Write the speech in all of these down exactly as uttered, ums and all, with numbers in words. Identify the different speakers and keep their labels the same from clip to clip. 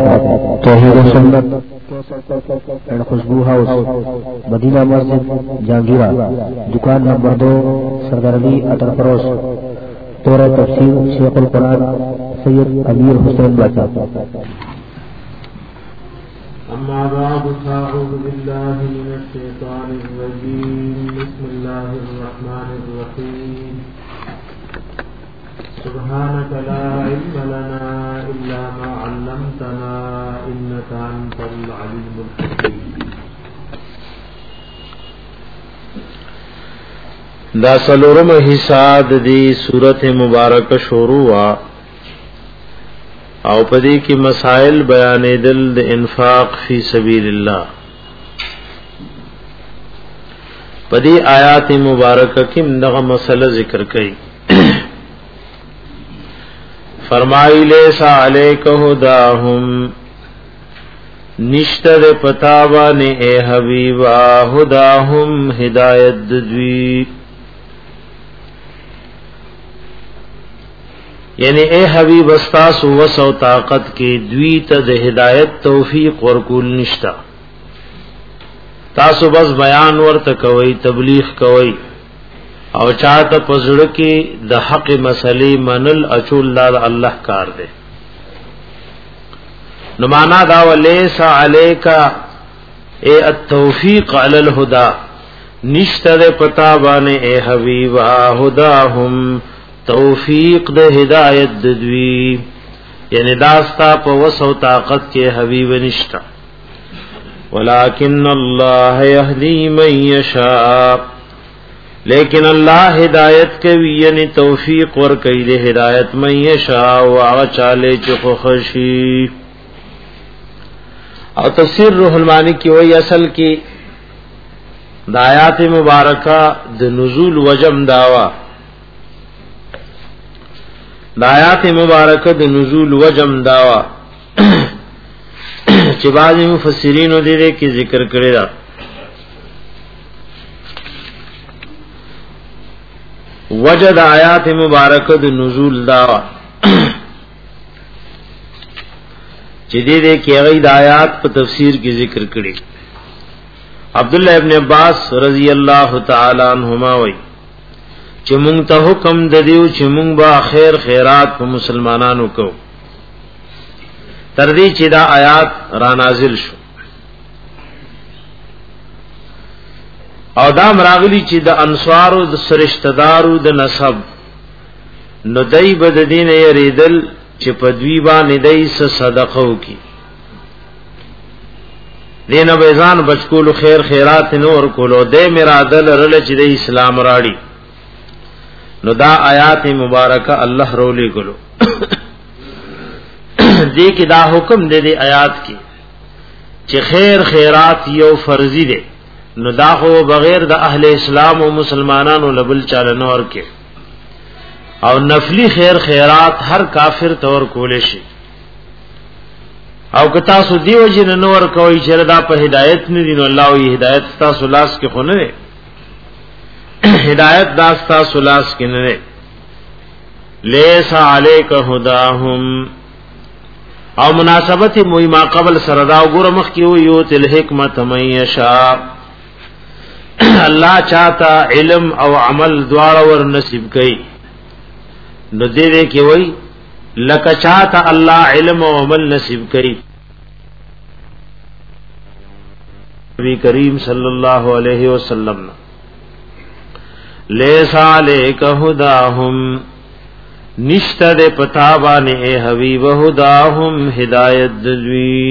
Speaker 1: توحید و سنت اینڈ خوشبو ہاؤس مدینہ مسجد جہانگیرہ دکان نمبر دو سردار علی اٹر پروس دورہ تفسیر شیخ القرآن سید امیر حسین باچا.
Speaker 2: اما بعد فاعوذ بالله من الشیطان الرجیم بسم اللہ الرحمن الرحیم سبحانك لا علم لنا إلا ما علمتنا إنك أنت العليم الحكيم.
Speaker 3: دا سلورم حصہ دی سورت مبارک شروع او پدی کی مسائل بیان دل د انفاق فی سبیل اللہ. پدی آیات مبارک کی دغه مسئلہ ذکر کئی. فرمائی لیسا علیک ہداہم نشتر پتاوان اے حبیبا ہداہم ہدایت دوی، یعنی اے حبیب استاس وسع طاقت کی دوی تا د ہدایت توفیق ورکول نشتا. تاسو بس بیان ورته کوي، تبلیغ کوي او چاته پزړه کې د حق مسلې منل اچول الله کار دی. نو معنا دا ولیس علیکا اے التوفیق علی الهدى، نشتر پتا باندې اے حبیبا هداهم توفیق د ہدایت دوی، یعنی داستا په وسو طاقت کې حبیب نشتا. ولکن الله یهدی من یشاء، لیکن اللہ ہدایت کوي یعنی توفیق ور کوي د ہدایت من یشاء او هغه چاله چې خوشي. او تفسیر روح المانی کی وای اصل کې د آیات مبارکہ د نزول وجم داوا، د آیات مبارکہ د نزول وجم داوا چې بعضی مفسرین دې کې ذکر کړی دا وجد آیات مبارکہ د نزول داوا چې دې دې کې هغه د آیات په تفسیر کې ذکر کړي. عبداللہ ابن عباس رضی اللہ تعالی عنہما وایي چې مونږ ته حکم د دیو چې مونږ با خیر خیرات په مسلمانانو کو، تر دې چې دا آیات را نازل شو. او دا مراغلی چې د انصارو د سرشتدارو د نسب نو دای بد دین یریدل چې په دوی باندې دای س صدقه وکي، دینه بیزان بچکول خیر خیرات نور کولو دې مرادل رل چې د اسلام راړي. نو دا آیات مبارکہ اللہ رولی گلو دې کې دا حکم دې دې آیات کې چې خیر خیرات یو فرضی دی، نو دا خو بغیر د اهل اسلام او مسلمانانو لبل چاله نور کې، او نفلی خیر خیرات هر کافر تور کول شي. او کتا سو دیو جن نور کوي چې دا په هدایت نه دي، نو الله وی هدایت تاسو لاس کې خو نه ہدایت داستا سلاس کی نرے. لیسا علیک ہداہم او مناسبت موئی ما قبل سرداو گرمخ کیو یوت الحکمت من یشاء، اللہ چاہتا علم او عمل دوارا ور نصیب کئی. نو دے دے کی وئی لکا چاہتا اللہ علم او عمل نصیب کئی. نبی کریم صلی اللہ علیہ وسلم لیسا علیک ہداہم نشتہ دے پتابانے اے حبیب ہداہم ہدایت دوی،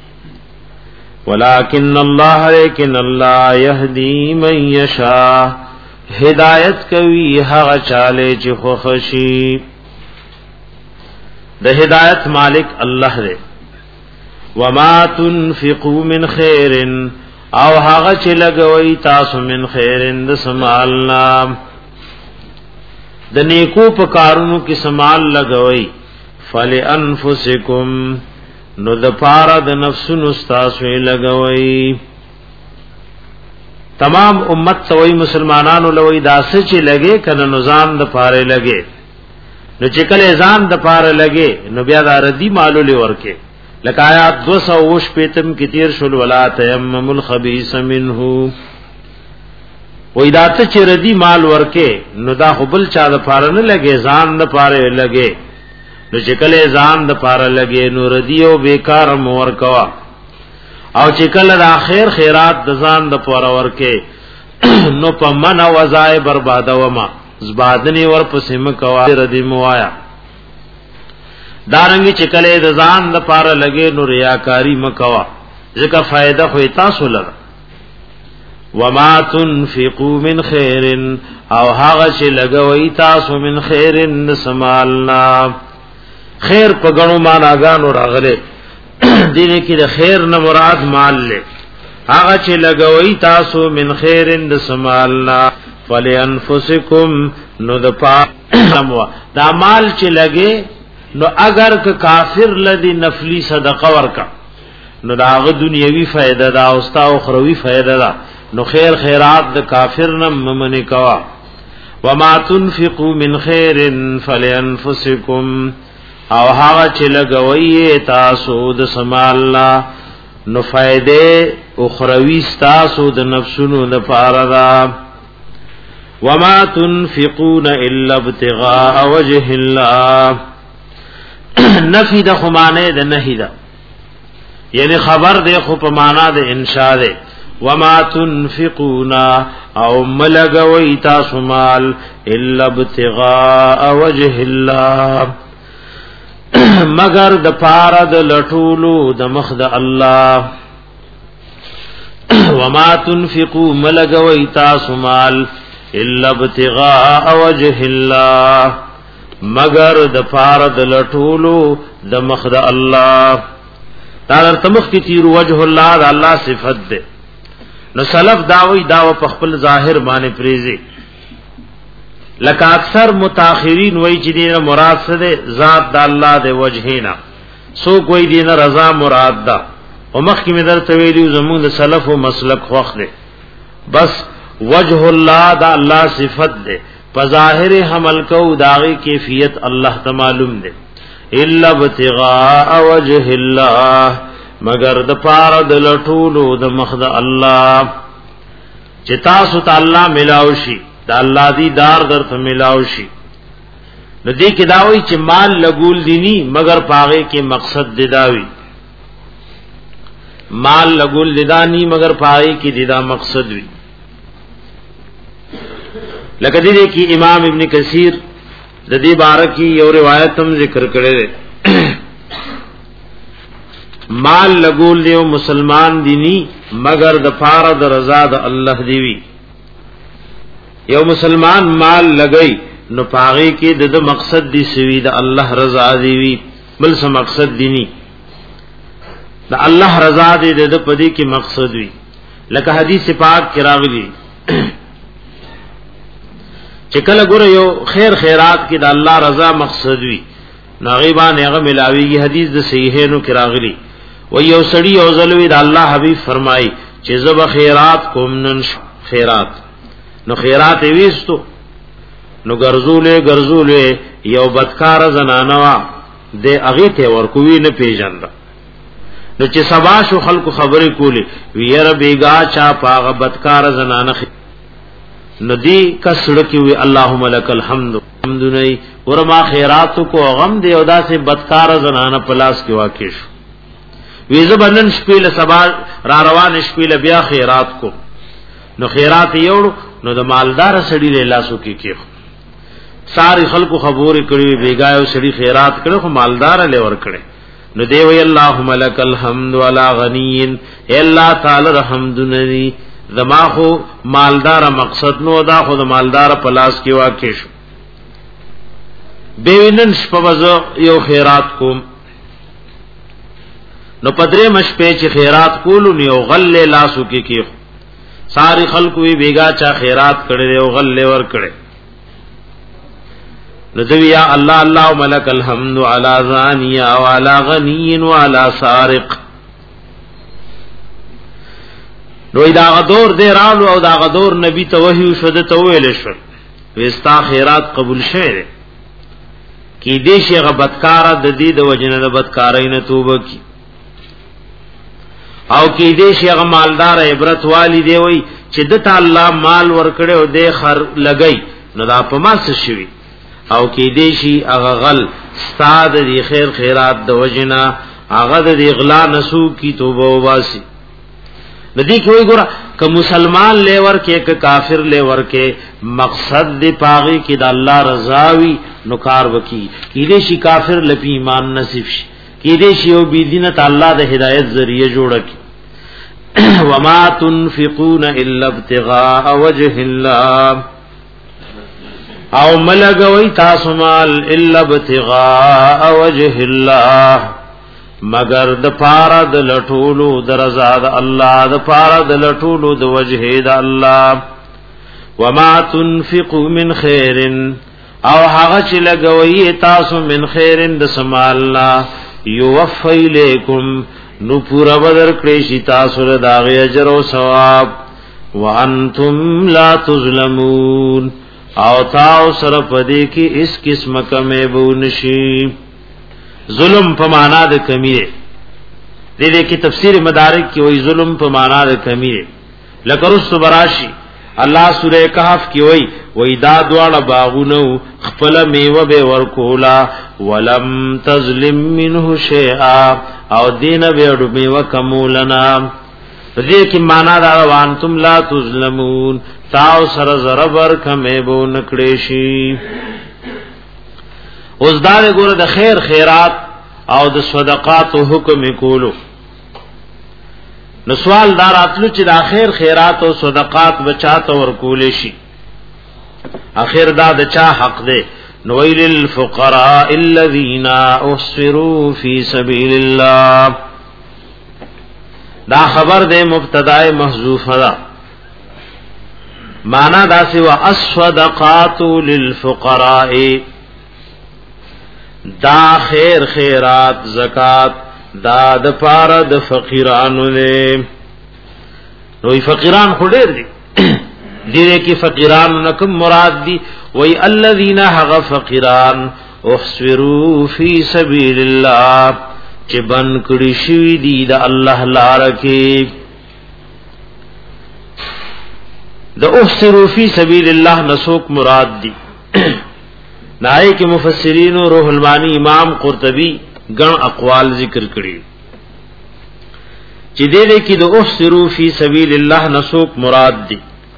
Speaker 3: ولیکن اللہ لیکن اللہ یہدی من یشاء ہدایت کوي هغه چاله چې خوشي. د هدایت مالک الله دی. وما تنفقوا من خیر او هغه چې لګوي تاسو من خیرن د سمالنا د نیکو په کارونو کې سمال لګوي فلانفسکم نو د پاره د نفسونو تاسو لګوي. تمام امت توي مسلمانانو لوي داسه چې لګي کنه نظام د پاره لګي، نو چې کله ځان د پاره لګي نو بیا د ردی مالو لورکه لکه آیات دو سو وش پیتم کی تیر شل ولا تیمم الخبیث منه و ایدات چې ردی مال ورکه نو دا خپل چا د پاره نه لګي ځان د پاره لګي نو چې کله ځان د پاره لګي نو ردی او بیکار مور کوا او چې کله د اخر خیرات د ځان د پاره ورکه نو په من وزای برباد وما زبادنی ور پسې مکوا ردی موایا دارنګي چې کله د ځان د پاره لګي نو ریاکاری مکوا ځکه فائدہ خو تاسو لره وما تنفقوا من خير او هغه چې لګوي تاسو من خير سمالنا خیر په غنو معناګانو راغله دینه کې د خیر نه مراد مال له هغه چې لګوي تاسو من خير سمالنا فلانفسکم نو د پاموا دا مال چې لګي نو اگر که کافر لدی نفلی صدقه ورکا نو داغه دنیوي فائدہ دا او ستا اخروی فائدہ دا نو خیر خیرات د کافر نم ممن کوا وما تنفقوا من خیر فلانفسکم او هغه چې لګوي تاسو د سمالنا نو فائدې اخروی تاسو د نفسونو د پاره دا وما تنفقون الا ابتغاء وجه الله نفی د خمانه د نهی دا یعنی خبر دے خو په معنا د انشاء دے وما تنفقون او ملګوي تاسو مال الا ابتغاء وجه الله مگر د پاره د لټولو د مخ د الله وما تنفقوا ملګوي تاسو مال الا ابتغاء وجه الله مگر د پاره د لټولو د مخ د الله تعالی تمخ کی تیر وجه الله د الله صفت ده نو سلف داوی داو په خپل ظاهر باندې پریزي لکه اکثر متأخرین وای چې دینه مراد څه ده ذات د الله د وجهینا سو کوئی دینه رضا مراد ده او مخ کی مدر تویلیو زمون د سلف او مسلک خوخ ده بس وجه الله د الله صفت ده په ظاهر حمل کو داغي کیفیت الله ته معلوم ده الا ابتغاء وجه الله مگر د پاره د لټولو د مخ د الله چې تاسو ته الله ملاوي شي د الله دی دار درته ملاوي شي نو دې کې دا وایي چې مال لګول دینی مگر پاغه کې مقصد دداوي مال لګول ددانی مگر پاغه کې ددا مقصد وي لکه دې کې امام ابن کثیر د دې بارکی یو روایت هم ذکر کړی دی مال لګول دیو مسلمان دینی مگر د پاره د رضا د الله دیوی یو مسلمان مال لګئی نو پاغي کې د مقصد دی سوی د الله رضا دیوی بل څه مقصد دینی د الله رضا دی د پدې کې مقصد وی لکه حدیث پاک کې راغلی چې کله ګره یو خیر خیرات کې د الله رضا مقصد وی ناغیبان هغه ملاویږي حدیث د صحیحینو کې راغلی و یو سړی او زلوی د الله حبیب فرمای چې زب خیرات کوم نن خیرات نو خیرات ویستو نو ګرځولې ګرځولې یو بدکار زنانه وا د اغه ته ورکوي نه پیژند نو چې سبا شو خلکو خبرې کولی ویره بیگا چا پاغه بدکار زنانه ندی کسړه کی وی اللهم لك الحمد حمد نه ورما خیرات کو غم دی او داسې بدکار زنانه پلاس کې واقع شو ویزه بنن شپیل سبا را روان شپیل بیا خیرات کو نو خیرات یوړو نو د مالدار سړی له لاسو کې کېخ ساری خلکو خبرې کړې بیګایو سړی خیرات کړو خو مالدار له ور کړې نو دی وی اللهم لك الحمد ولا غنین الا تعالی الحمدنی زما خو مالدار مقصد نو دا خو د مالدار پلاس کې واقع شو بیوینن شپوزو یو خیرات کوم نو پدری مش په چې خیرات کولو نیو غل لاسو کې کې ساری خلکو وی بیگا چا خیرات کړي او غل ور کړي نو دوی یا الله الله ملک الحمد علی زانیا وعلى غنی وعلى سارق نو دا غدور دې رالو او دا غدور نبی ته وحی شو ته ویل شو وستا خیرات قبول شه کی دې شي غبطکار د دې د وجنه د بدکارای نه توبه کی او کې دې شي هغه مالدار عبرت والی دی وای چې د الله مال ورکړي او دې خر لګي نو دا په ما څه شي او کې دې شي هغه غل استاد دې خیر خیرات د وجنا هغه د اغلا نسو کی توبه واسي ندی کوئی ګور ک مسلمان لیور کې ک کافر لیور کې مقصد دی پاغي کې د الله رضا وی نو کار وکي کې دې شي کافر لپی ایمان نصیب شي کې دې شي او بی دینت الله د هدایت ذریعہ جوړ کی وما تنفقون الا ابتغاء وجه الله او ملګوي تاسو مال الا ابتغاء وجه الله مگر د پارا د لټولو درزا د الله د پارا د لټولو د وجه د الله وما تنفقوا من خير او هغه چې لګوي تاسو من خير د سمالنا يوفي اليكم نو پورا بدر کړی شي تاسو له داغه اجر او ثواب وانتم لا تظلمون او تاسو سره پدې کې اس قسم کمه بونشي ظلم په معنا د کمی دی دې دې کې تفسیر مدارک کې وایي ظلم په معنا د کمی دی لکه رس براشي الله سوره کهف کې وایي وای دا دواړه باغونو خپل میوه به ورکولا ولم تظلم منه شیئا او دین به ډو میوه کمولنا دې کې معنا دا وانتم لا تظلمون تاو سره زربر کمه بو نکړې شي اوس دا ګوره د خیر خیرات او د صدقات او حکم کولو نو سوال دار اتلو چې د خیر خیرات او صدقات بچاته ور کولې شي اخر دا د چا حق ده نو ویل للفقراء الذين احصروا في سبيل الله دا خبر ده مبتدا محذوفه ده معنا دا سی وا الصدقات للفقراء دا خیر خیرات زکات دا د پاره د فقیرانو نه نوې فقیران خو ډېر دي دې کې فقیران نکم مراد دي وای الذین هغ فقیران احصروا فی سبیل الله چې بن کړي شوی دي د الله لار کې د احصروا فی سبیل الله نسوک مراد دي نائے کے مفسرین و روح المانی امام قرطبی گن اقوال ذکر کړي چې دې دې کې د احصروا فی سبیل الله نسوک مراد دي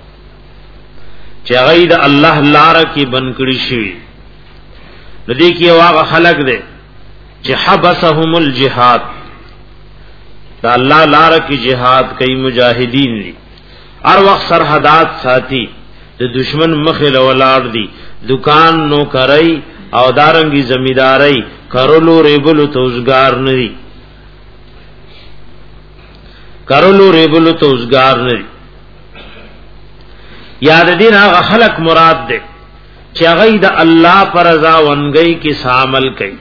Speaker 3: چې غید الله لار کې بن کړي شي ندی کې واغه خلق دي چې حبسهم الجهاد دا الله لار کې jihad کوي مجاهدین دي هر وخت سرحدات ساتي د دشمن مخه لولاړ دي دکان نو کرای او دارنګي زمیداری کرولو ریبلو توزگار ندی کرولو ریبلو توزگار ندی یاد دین هغه خلق مراد ده چې هغه د الله پر رضا ونګي کې عمل کوي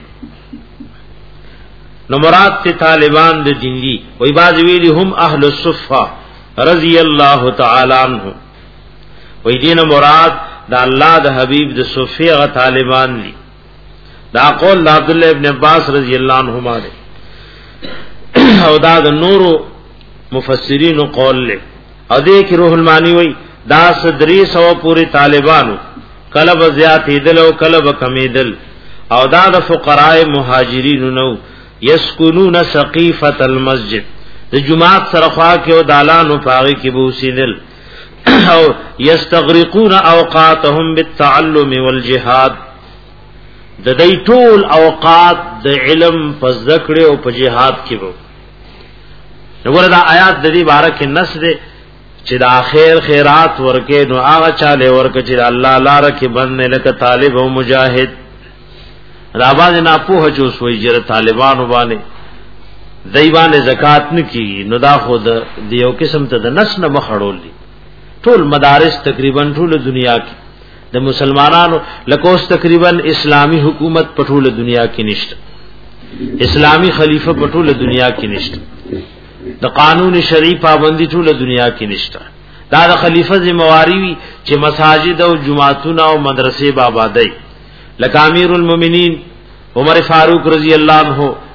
Speaker 3: نو مراد ته طالبان د دین دي وای باز ویلی هم اهل الصفه رضی الله تعالی عنہ وای دین مراد دا الله د حبیب د صفیه طالبان دي دا قول عبد الله ابن عباس رضی الله عنهما ده او دا د نورو مفسرین قول له او دې کې روح المانی وای دا صدری سو پوری طالبانو کلب زیات ایدل او کلب کمیدل او دا د فقراء مهاجرین نو یسکنون سقیفه المسجد د جمعات سره خوا کې او دالانو پاغي کې بوسیدل او یستغرقون اوقاتهم بالتعلم والجهاد د دې ټول اوقات د علم په ذکر او په جهاد کې وو نو دا آیات د دې باره کې نص ده چې د اخر خیرات ورکه نو هغه چاله ورکه چې الله لار کې باندې لکه طالب او مجاهد را باندې نه په هجو سوې جره طالبانو باندې دایبانه زکات نه کی نو دا خود دیو قسم ته د نس نه مخړول دي ټول مدارس تقریبا ټول دنیا کې د مسلمانانو لکوس تقریبا اسلامی حکومت په ټول دنیا کې نشته اسلامی خلیفہ په ټول دنیا کې نشته د قانون شرعي پابندي ټول دنیا کې نشته دا د خلیفہ ذمہواری وي چې مساجد او جمعتون او مدرسې آبادی لکه امیر المؤمنین عمر فاروق رضی الله عنه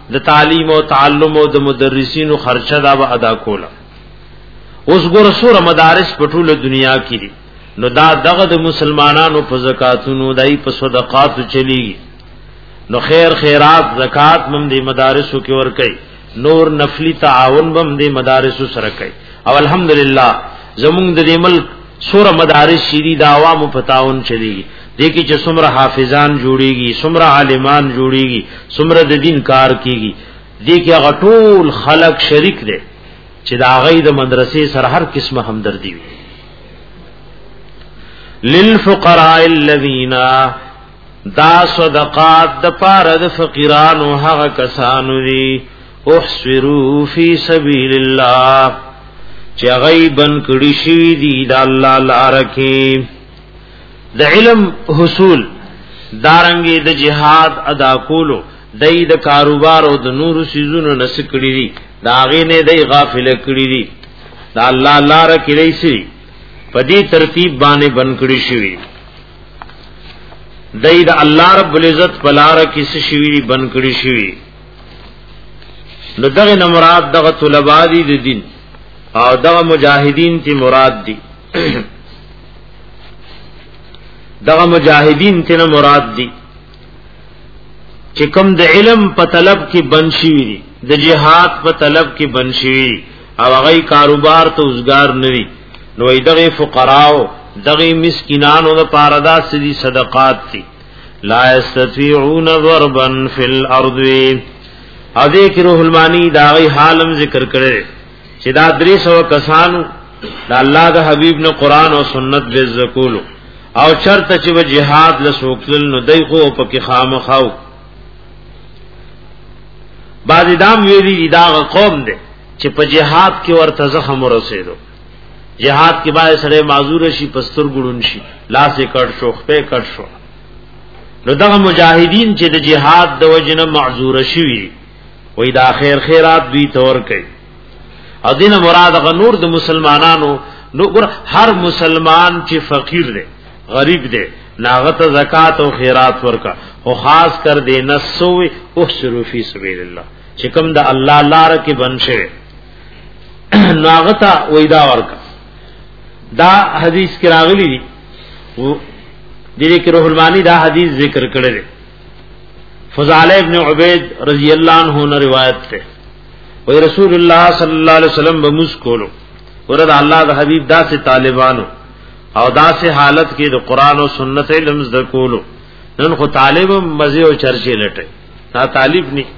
Speaker 3: د تعلیم او تعلم او د مدرسینو خرچه دا به ادا کوله. اوس ګور سور مدارس په ټوله دنیا کې دي، نو دا دغه د مسلمانانو په زکاتونو دای په صدقاتو چلیږي. نو خیر خیرات زکات هم د مدارسو کې ور کوي، نور نفلی تعاون هم د مدارسو سره کوي. او الحمدلله زمونږ د دې ملک سور مدارس شری د عوامو په تعاون چلیږي. دیکي چې څومره حافظان جوړيږي، څومره عالمان جوړيږي، څومره د دین کار کیږي. دیکي هغه ټول خلق شریک دي چې دا غي د مدرسې سره هر قسمه همدردی وي. للفقراء الذين دا صدقات د پاره د فقیرانو هغه کسانو دي احسروا فی سبیل الله چې غیبن کړي شي دي د الله لپاره کې د علم حصول دارنګي د جهاد ادا کولو دای د کاروبار او د نور سيزونو نس کړي دي دا غي نه دای غافل کړي دي د الله لپاره کې رئیسي په دې ترتیب باندې بن کړي شي دای د الله رب العزت پلار کې څه شي بن کړي شي. نو دغه نه مراد دغه طلباء دي د دین او دغه مجاهدین تی مراد دي دغه مجاهدین تی نه مراد دي چې کوم د علم په طلب کې بنشي دي، د جهاد په طلب کې بنشي او هغه کاروبار ته وزګار نوي. نو دغه فقراو دغه مسکینانو د پاره دا سدي صدقات دي. لا استطيعون ضربا في الارض او دې کې روح المانی دا غي حالم ذکر کړي چې دا درې سو کسانو د الله د حبيب نو قران او سنت به زکولو او چرته چې و جهاد لسوکل نو دای خو پکې خامخاو. بعض دام ویلي دا قوم دي چې په جهاد کې ورته زخم ورسېدو، جهاد کې باندې سره معذور شي، پستر ګړون شي، لاس یې کټ شو، خپې کټ شو. نو دغه مجاهدین چې د جهاد د وجنه معذور شي وې دا خیر خیرات دوی تور کوي. او دینه مراد غ نور د مسلمانانو نو ګر هر مسلمان چې فقیر دی غریب دی ناغت زکات او خیرات ورکا او خاص کر دې نسوي احسروا فی سبیل الله چې کوم د الله لار کې بنشه ناغتا وېدا ورکا. دا حدیث کې راغلی دی دې کې روح المانی دا حدیث ذکر کړی دی. فضال ابن عبید رضی اللہ عنہ نے روایت تے وی رسول اللہ صلی اللہ علیہ وسلم بمس کولو ورد اللہ دا حبیب دا سے طالبانو او دا سے حالت کی دا قرآن و سنت علم دا کولو نن خو طالب مزے و چرچے لٹے نا طالب نہیں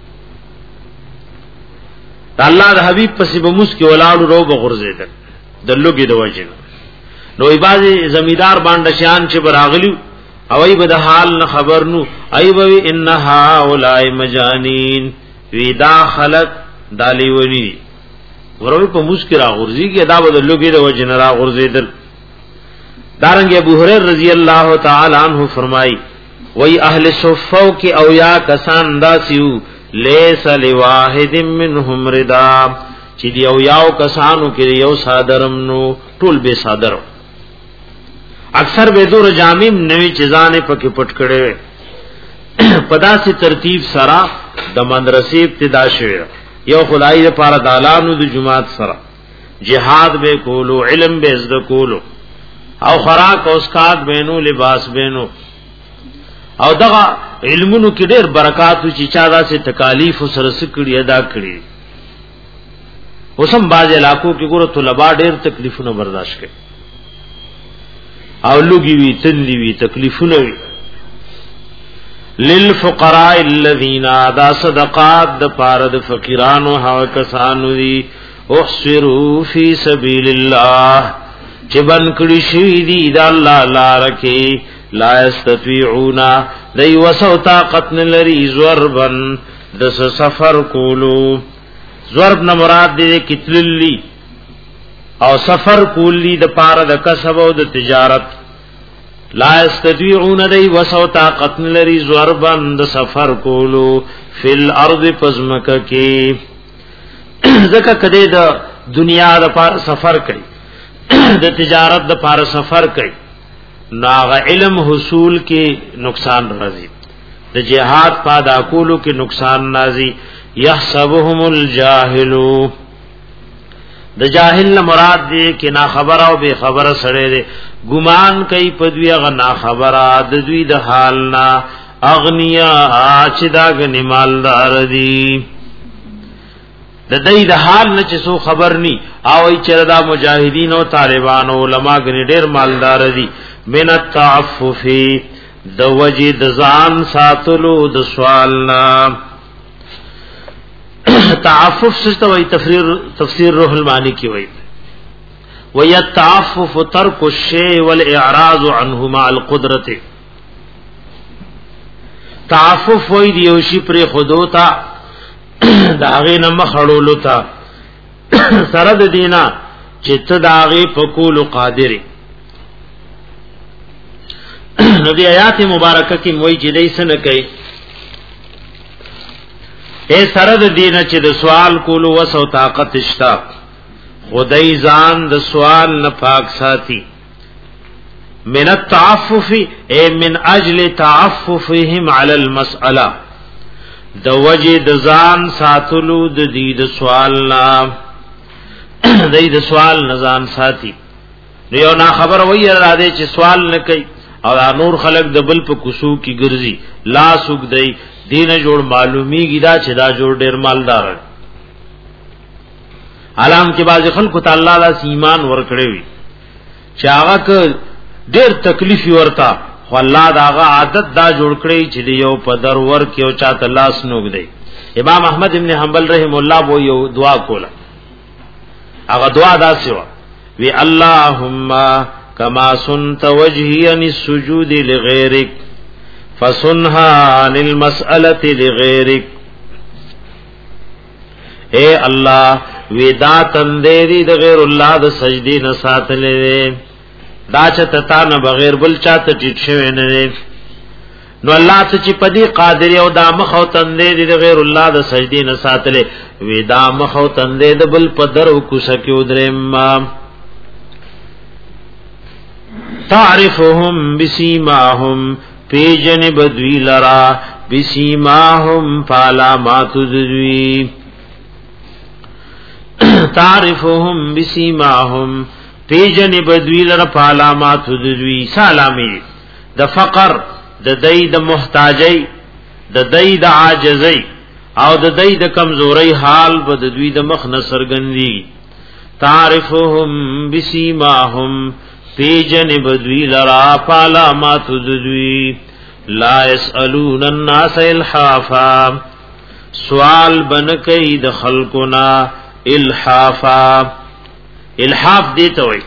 Speaker 3: دا اللہ دا حبیب پسی بمس کی ولادو رو بغرزے دن دلو کی دو جن نو ایبازی زمیدار باندشیان چے براغلیو او ای بد حال نه خبر نو ای وی انها اولای مجانین وی دا خلق دالی ونی وروی په مسکرا غرزی کی ادا بد لوګي د وجنرا غرزیدل. دارنګ ابو هريره رضی الله تعالی عنہ فرمای وی اهل صفو کی او یا کسان داسیو لیس لواحد منهم ردا چې دی او یاو کسانو کې یو صادرم نو ټول به صادر اکثر به دور جامیم نوی چیزانه پکې پټ کړي پدا سي ترتیب سره د مدرسې ابتدا شوه یو خدای لپاره د اعلانو د جماعت سره جهاد به کولو علم به زده کولو او خوراک او اسکات بینو لباس بینو او دغه علمونو کې ډېر برکات چې چا داسې تکالیف سره سکړي ادا کړي. اوسم باز علاقو کې ګورو طلبا ډېر تکلیفونه برداشت کوي او لوګي وی تندي وی تکلیفونه وی. للفقراء الذين دا صدقات د پاره د فقیرانو هغه کسانو دي احسروا فی سبیل الله چې بن کړي شي دي د الله لار کې لا استطيعون دای وسو طاقت لري زوربن د سفر کولو. زورب نه مراد دي کتللی او سفر کولی د پاره د کسب او د تجارت. لا استطيعون دی وسو طاقت لري زوربن د سفر کولو فل ارض پزمک کی زکه کده د دنیا د پاره سفر کوي د تجارت د پاره سفر کوي ناغه علم حصول کې نقصان راځي د جهاد پادا کولو کې نقصان نازي. يحسبهم الجاهل، د جاهل نه مراد دی کې نا خبر او بے خبر سره دی، ګمان کوي په دوی غنا خبره د دوی د حال نه، اغنیا چې دا غنی مالدار دي، د دې د حال نه چې سو خبر ني او ای چې دا مجاهدین او طالبان او علما غنی ډېر مالدار دي. من التعفف، د وجد ځان ساتلو د سوال نه. تعفف څه وایي؟ تفسیر تفسیر روح المعانی کی وایي ويتعفف ترك الشيء والاعراض عنه مع القدرة. تعفف وایي دی یو شی پر خودو تا داغه نه مخړولو تا سره د دینا چې ته داغه پکول قادر. نو دی آیات مبارکه کې موي چې دای سن کوي اے سره د دینه چې د سوال کولو وسو طاقت شتا، خدای ځان د سوال نه پاک ساتي. من التعفف اے من اجل تعففهم على المسأله، د وجه د ځان ساتلو د دې د سوال نه، د دې د سوال نه ځان ساتي. یو نا خبر وای را دي چې سوال نه کوي او نور خلق د بل په کوسو کې ګرځي، لا سوق دی دین جوړ معلومیږي دا چې دا جوړ ډیر مالدار. علام کې باز خلکو ته الله لاس ایمان ورکړي وي چې هغه ک ډیر تکلیف ورتا، خو الله داغه عادت دا جوړ کړی چې یو په در ور کې او چاته لاس نوګ دی. امام احمد ابن حنبل رحم الله وو یو دعا کوله، هغه دعا دا سوا وی اللهم کما سنت وجهي عن السجود لغيرك فسنها عن المسألة لغيرك. اے الله ودا تندری د غیر الله د سجدي نه ساتلې، دا چې تتا نه بغیر بل چاته ټیټ شوی نه. نو الله چې پدی قادر او دا مخ او تندری د غیر الله د سجدي نه ساتلې، ودا مخ او تندې د بل پدر او کو سکیو درم. تعرفهم بسیماهم، پی جنب دوی لرا بسیماهم فعلامات دوی. تعرفهم بسیماهم، پی جنب دوی لرا فعلامات دوی. سالامی د فقر، د دای د محتاجی، د دای د عاجزی او د دای د کمزوری حال به د دوی د مخ نصر گندی. تعرفهم بسیماهم، پی جنب دوی لرا پالامات دوی. لا يسألون الناس الحافا، سوال بنکئی د خلقنا الحافا. الحاف دیتا ہوئی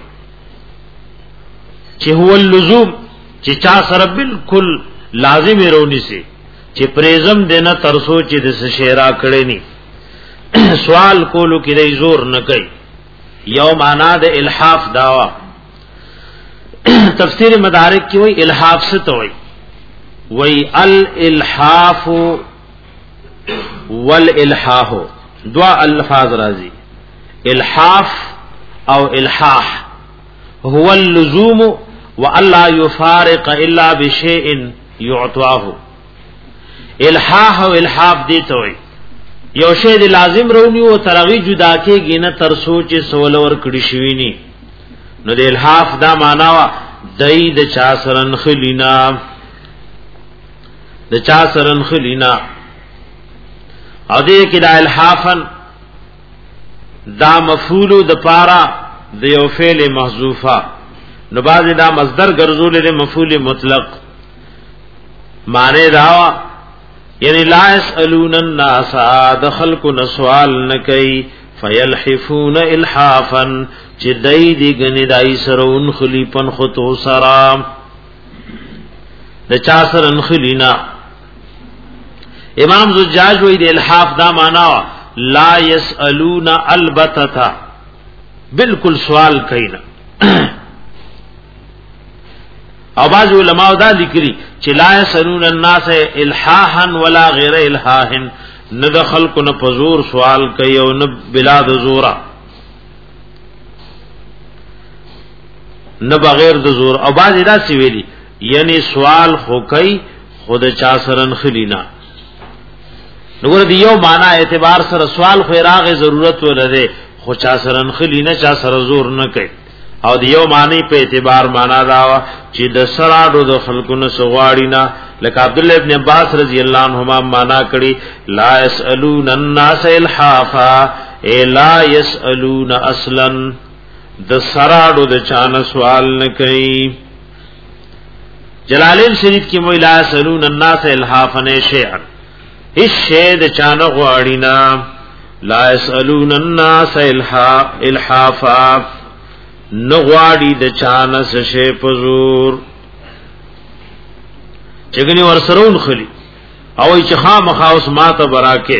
Speaker 3: چه هو اللزوم، چه چا سر بالکل لازم رونی سے چه پریزم دینا ترسو چه دس شیرا کڑنی سوال کولو کی دی زور نکئی. یو مانا د الحاف داوا تفسیر مدارک کی وئی الحاف سے تو وئی وئی الالحاف والالحاح دعا الفاظ راضی. الحاف او الحاح هو اللزوم والله يفارق الا بشيء يعطاه. الحاح او الحاف دی تو وئی یو شی دی لازم رونی او ترغی جدا کېږي نه تر سوچ سوال ور کړی شوی نی. نو د الحاف دا معنا وا دای د چا سرن خلینا، د چا سرن خلینا او دې کې د الحافن دا مفعول د پارا د یو فعل محذوفه، نو باز دا مصدر ګرځول د مفعول مطلق معنی دا یعنی لا يسالون الناس، دخل کو سوال نکي فیلحفون الحافا، چې دای دی غنی دای سرون خلیپن خطو سرام د چا سرن خلینا. امام زجاج وی دی الحاف دا معنا لا يسالون البتتا، بالکل سوال کینا. او بعض علماء دا ذکری چې لا يسالون الناس الحاحا ولا غیر الحاح، نه د خلق نه پزور سوال کوي او نه بلاد زورا، نه بغیر د زور. او بعض دا سی ویلی یعنی سوال خو کوي خود چا سرن خلینا نګور دی یو معنا اعتبار سره سوال خو راغه ضرورت ولري خو چا سرن خلینا چا سره زور نه کوي او دی یو معنی په اعتبار معنا دا چې د سراډو د خلقونو سغواړینا لکه عبد الله ابن عباس رضی الله عنهما معنا کړي لا يسالون الناس الحافا الا يسالون اصلا د سراډو د چانه سوال نه کوي. جلالین شریف کې مولا يسالون الناس الحافا شيئا هیڅ شی د چانه غواړینا لا يسالون الناس الحافا نغواړي د چانه شی پزور چګنی ورسرون خلی او چې خامخا اوس ماته براکه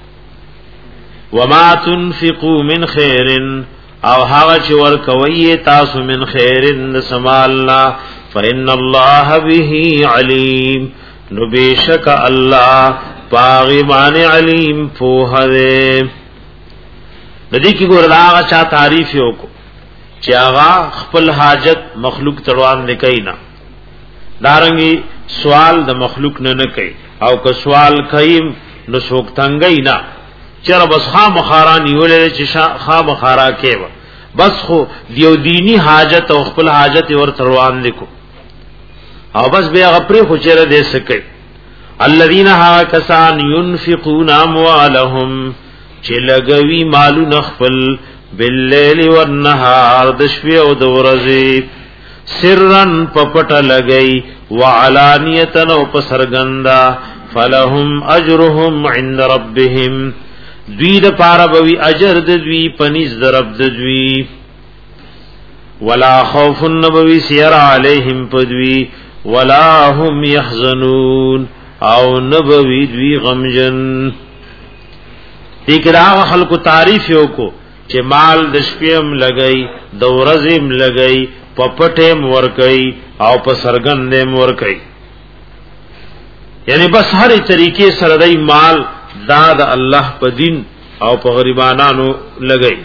Speaker 3: وما تنفقوا من خير او هغه چې ورکوي تاسو من خير سمالنا فإن الله به عليم نو بشک الله پاغمان علیم فوهده ندی کی ګور دا چا تعریف یو کو چې هغه خپل حاجت مخلوق تروان نه کینا دارنګي سوال د مخلوق نه نه کوي او که سوال کوي نو څوک تنګي نه چر بس خام خارانی ولې چې خام خارا کې بس خو دیو دینی حاجت او خپل حاجت ور تروان لیکو او بس بیا غپری خو چیرې دې سکے الذين ها کسان ينفقون اموالهم چې لګوي مالو نخفل بالليل والنهار د شپې او د ورځې سرن پپټ لګي وعلانیتن او پسرګندا فلهم اجرهم عند ربهم دوی د پاره بوي اجر د دوی پنيز درب د دوی ولا خوف نبوي سير عليهم پدوي ولا هم يحزنون او نبوي دوی غمجن. دګرا خلق تعریف یو کو چې مال د شپېم لګي د ورځم لګي پپټم ورکي او په سرګندم ورکي یعنی بس هر طریقې سره دای مال داد الله په دین او په غریبانانو لګي.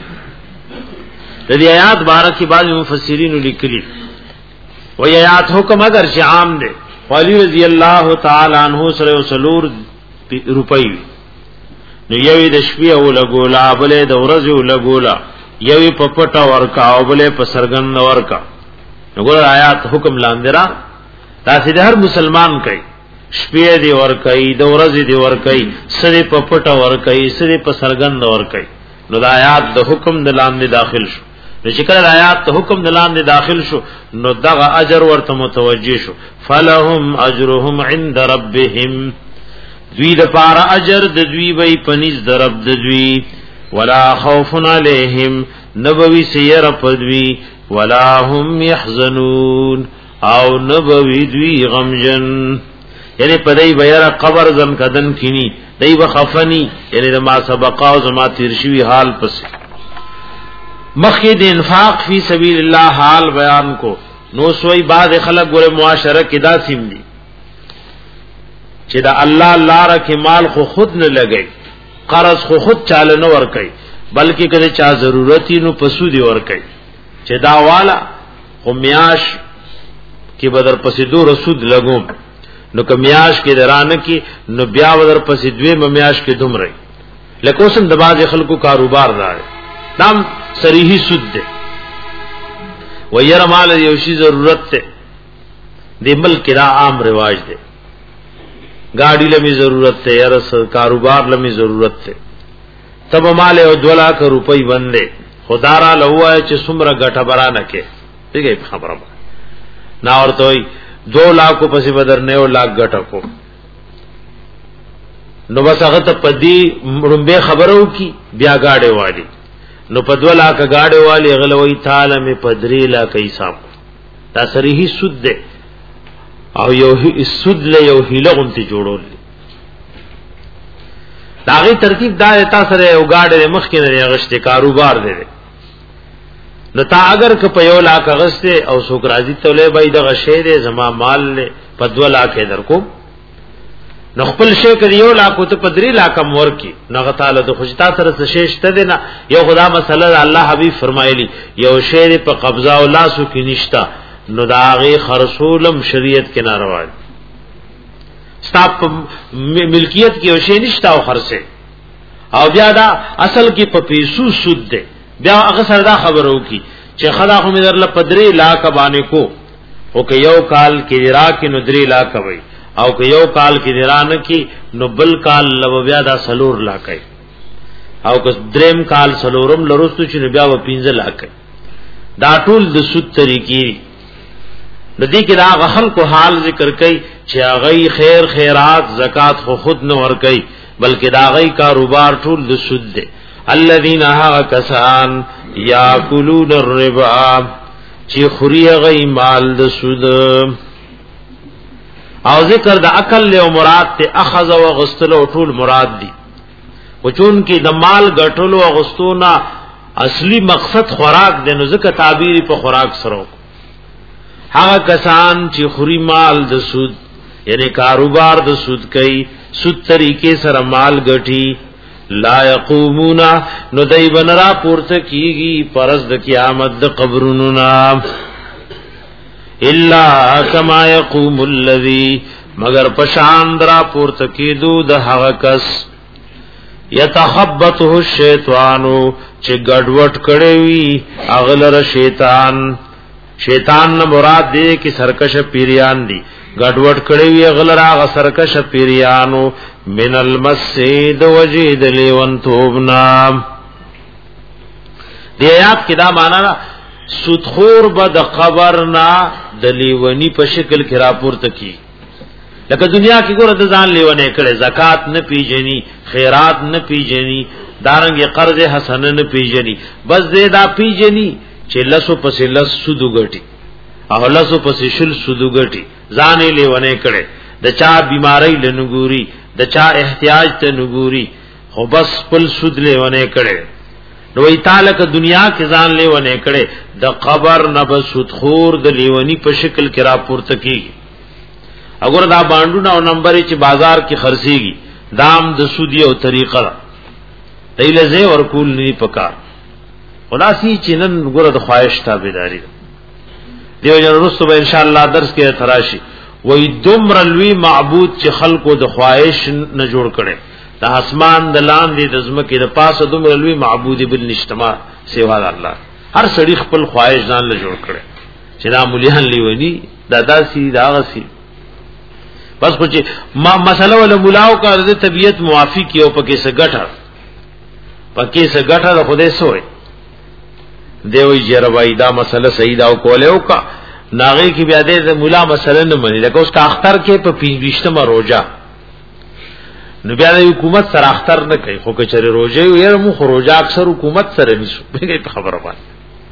Speaker 3: د دې آیات بارکه بعض مفسرین لیکلي و آیات حکم اگر چې عام دي علی رضی الله تعالی عنہ سره وسلور روپۍ نو یوې د شپې او لګولا بلې د ورځې او لګولا یوې په پټه ورکا او بلې په سرګن ورکا نو ګور آیات حکم لاندې را تاسو د هر مسلمان کوي شپې دی ور کوي د ورځې دی ور کوي سره په پټه ور کوي سره په سرګند ور کوي نو د آیات د حکم د لاندې داخل شو نو چې کله آیات د حکم د لاندې داخل شو نو دغه اجر ورته متوجه شو فلهم اجرهم عند ربهم دوی د پاره اجر د دوی وی پنځ درب د دوی ولا خوف علیهم نبوی سیر پدوی ولا هم يحزنون او نبوی دوی غمجن یعنی پدای بیر قبر زم کدن کینی دای بخفنی یعنی ما سبقا او زما تیر شوی حال پس مخید انفاق فی سبیل اللہ حال بیان کو نو سوئی بعض خلق گورے معاشرہ کی دا سیم دی چې دا الله لاره کې مال خو خود نه لګي قرض خو خود چاله نه ور کوي بلکې کله چا ضرورت نو پسو دی ور کوي چې دا والا خو میاش کې بدر پسې دو رسود لګوم نو کمیاش کې درانه کې نو بیا بدر پسې دوی میاش کې دوم رہی لکه اوسم د باز خلکو کاروبار راځي نام صریحی سود ده وير مال یو شی ضرورت ته د ملک را عام رواج ده گاڑی لمی ضرورت ته یرس کاروبار لمی ضرورت ته تب مال او دو لاکھ روپۍ بندے خدا را لوا چې سمره غټه برانه کې دیګه خبره نا ورته وي دو لاکھ پسې بدر نه او لاکھ غټه کو نو بس هغه ته پدی مړمبه خبرو کی بیا گاډه والی نو په دو لاکھ گاډه والی غلوی تعالی می پدری لا کیساب دا صریحی سود ده او یو سود له یو هیله غونتی جوړول داغه ترتیب دا تا سره یو گاډه مخ کې نه غشته کاروبار دی نو تا اگر ک په یو لاکھ غسته او سوک راضی توله بای د غشه دی زما مال له په دو لاکھ در کو نو خپل شی کړي یو لاکھ ته په درې لاکھ مور کی نو تعالی د خوشتا سره څه شیشته دی نه یو خدا مسله الله حبیب فرمایلی یو شی په قبضه او لاسو کې نشتا نو داغه خرصولم شریعت کې ناروا ستاپ ملکیت کې او شی نشتا او خرڅه او بیا دا اصل کې په پیسو سود ده بیا هغه سره دا خبرو کی چې خدا خو مې درله پدری لاک باندې کو او که یو کال کې را کې نو درې لاک وي او که یو کال کې درانه کې نو بل کال لو بیا دا سلور لاک او که دریم کال سلورم لروستو چې بیا و پنځه لاک دا ټول د سود طریقې د دې کې دا غخل کو حال ذکر کوي چې هغه خیر خیرات زکات خو خود نه ور کوي بلکې دا غي کاروبار ټول د سود ده الذين ها کسان یاکلون الربا چې خوري غي مال د سود او ذکر د عقل له مراد ته اخذ او غسل او ټول مراد دي وچون کې د مال غټلو او غستونا اصلي مقصد خوراک دی نو ځکه تعبیر په خوراک سره هغه کسان چې خوري مال د سود یعنی کاروبار د سود کوي سود طریقې سره مال غټي لا یقومون نو دای بنرا پورته کیږي پرز د قیامت د قبرونو نا الا کما یقوم الذی مگر پشان درا پورته کیدو د هغه کس یتخبطه الشیطان چې ګډوډ کړي وي اغلر شیطان شیطان نه مراد دی چې سرکش پیریان دي ګډوډ کړي وي اغلر هغه سرکش پیریانو من المسجد وجد لیون توبنا دی آیات کې دا معنا سودخور بد قبرنا د لیونی په شکل کې راپورته کی لکه دنیا کې ګوره د ځان لیونه کړي زکات نه پیژني خیرات نه پیژني دارنګ قرض حسن نه پیژني بس دې دا پیژني چې لسو پسې لس سودو ګټي او لسو پسې شل سودو ګټي ځان لیونه کړي د چا بیماری لنګوري د چا احتیاج ته نګوري خو بس پل سود لیونه کړي نو ای تعالی ک دنیا کې ځان لیونه کړي د قبر نه بس سودخور د لیونی په شکل کې راپورته کیږي اگر دا باندونه او نمبر چې بازار کې خرڅيږي دام د سودی او طریقه دیله زه ورکول نه پکار خلاصي چې نن ګره د خواهش تابعداري دیو جن رسو به ان شاء الله درس کې تراشي وې دمر لوی معبود چې خلقو د خواهش نه جوړ کړي د اسمان د لاندې د زمکه د پاسه دمر لوی معبود بل نشتما سیوا د الله هر سړي خپل خواهش ځان له جوړ کړي چې دا مليان لیونی دادا سي داغسي بس خو چې ما مسله ول ملاو کا د طبيعت موافق یو پکې څه ګټه پکې څه ګټه د خوده سوې دیوی جربای دا مسله صحیح دا کوله او کا ناغي کی بیا دې مولا مسله نه مني لکه اوس کا اختر کې په پنځه روزه نو بیا د حکومت سره اختر نه کوي خو کچره روزه یې مو خو روزه اکثر حکومت سره نشو به خبره باندې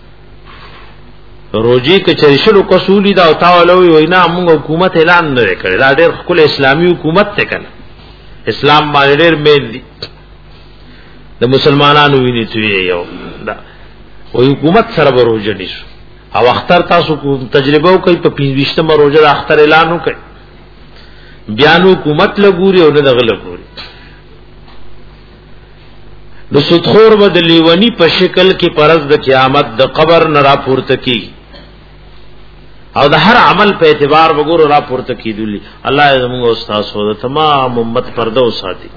Speaker 3: روزي کچره شلو کسولی دا او تاولوي وینا موږ حکومت اعلان نه کړی دا ډېر خپل اسلامي حکومت ته کنه اسلام باندې ډېر مېن دي د مسلمانانو ویني توی یو دا او حکومت سره روزه نشو او اختر تاسو کو تجربه کوي په پنځه روزه اختر اعلان وکړي بیانو حکومت لګوري او نه دغه لګوري د سودخور بدلی ونی په شکل کې پرز د قیامت د قبر نه راپورته کی او د هر عمل په اعتبار وګورو راپورته کیدلی الله زموږ استاد سو د تمام امت پرده وساتي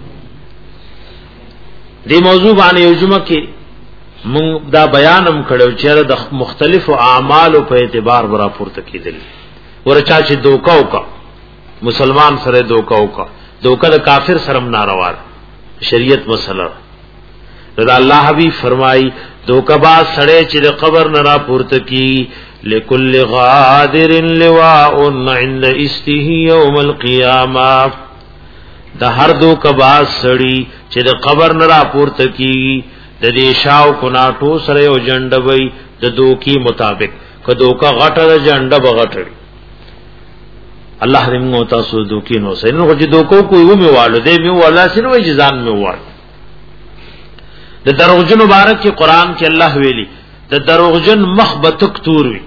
Speaker 3: دې موضوع باندې یو جمعه کې مونږ دا بیانم کړو چې د مختلفو اعمالو په اعتبار راپورته کیدلی ورچا چې دوکا وکا مسلمان سره دوکا وکا دوکا د کافر سره ناروا شریعت مسله دا الله حبیب فرمای دوکا با سړی چې د قبر نه راپورته کی لکل غادر لواء عند استه یوم القیامه د هر دوکا با سړی چې د قبر نه راپورته کی د دې شاو کو ناټو سره یو جنډوي د دوکي مطابق کدو کا غټه د جنډه بغټړي الله دې موږ تاسو دوکي نو سره نو چې دوکو کوی و می والو دې می ولا سره وې ځان می وال د دروغجن مبارک کې قران کې الله ویلي د دروغجن مخبتک تور وی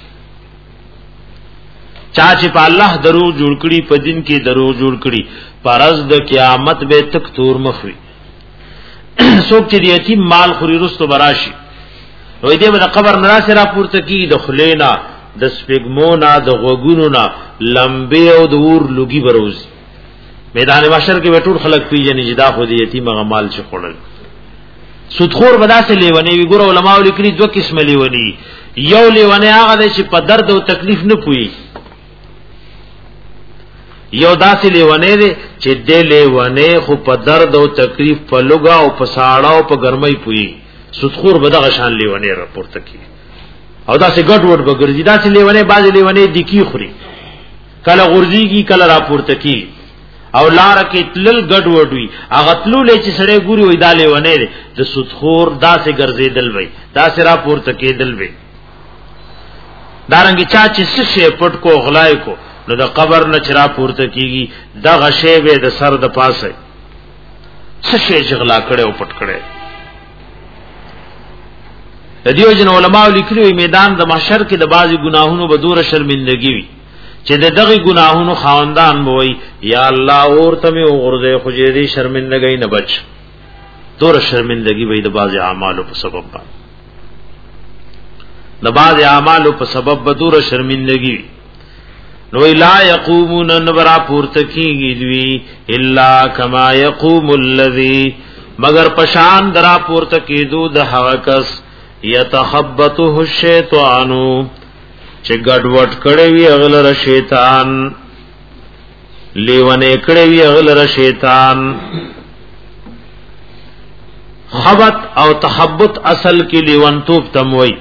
Speaker 3: چا چې په الله دروغ جوړ کړي په دین کې دروغ جوړ کړي پرز د قیامت به تک تور مخوي څوک چې د یتیم مال خوري رستو براشي نو دې به د قبر نه سره پورته کی د خلینا د سپګمو نه د غوګونو نه لمبه او د ور لوګي بروزي میدان محشر کې وټول خلق پیژنې جدا خو دې یتیم غمال چې خړل سودخور بداسه لیونی وی ګور علماء لیکلي دوه قسم لیونی یو لیونی هغه چې په درد او تکلیف نه پوي یو داسې لیونی دی چې دې لیونی خو په درد او تکلیف په لوګا او په ساړه او په ګرمۍ پوي سودخور بدغه شان لیونی راپورته کی او داسې ګډ وډ بګرځي داسې لیونی باز لیونی د کی خوري کله غورځيږي کله راپورته کی او لار کې تلل ګډ وډوي هغه تلولې چې سړی ګوري وې دالې ونه دي د سودخور داسې ګرځېدل وي داسې راپورته کېدل وي دارنګ چا چې څه پټ کو غلای کو نو د قبر نه چر راپورته کیږي د غشې به د سر د پاسه څه شي چې غلا کړي او پټ کړي د دیو جن علماء لیکلي میدان د محشر کې د بعضی ګناهونو به دور شرمندگی وي چې د دغه ګناهونو خاوندان وای یا الله اورته می غرزه خو دې شرمندګۍ نه بچ دور شرمندګي وای د بعض اعمالو په سبب باندې د بعض اعمالو په سبب به دور شرمندګي نو لا یقومون نبرا پورته کیږي دوی الا کما یقوم الذی مگر پشان درا پورته کیدو د هغه کس یتخبطه الشیطان چې ګډوډ کړي وی اغلر شیطان لیونه کړي وی اغلر شیطان خبط او تخبط اصل کې لیونتوب تموي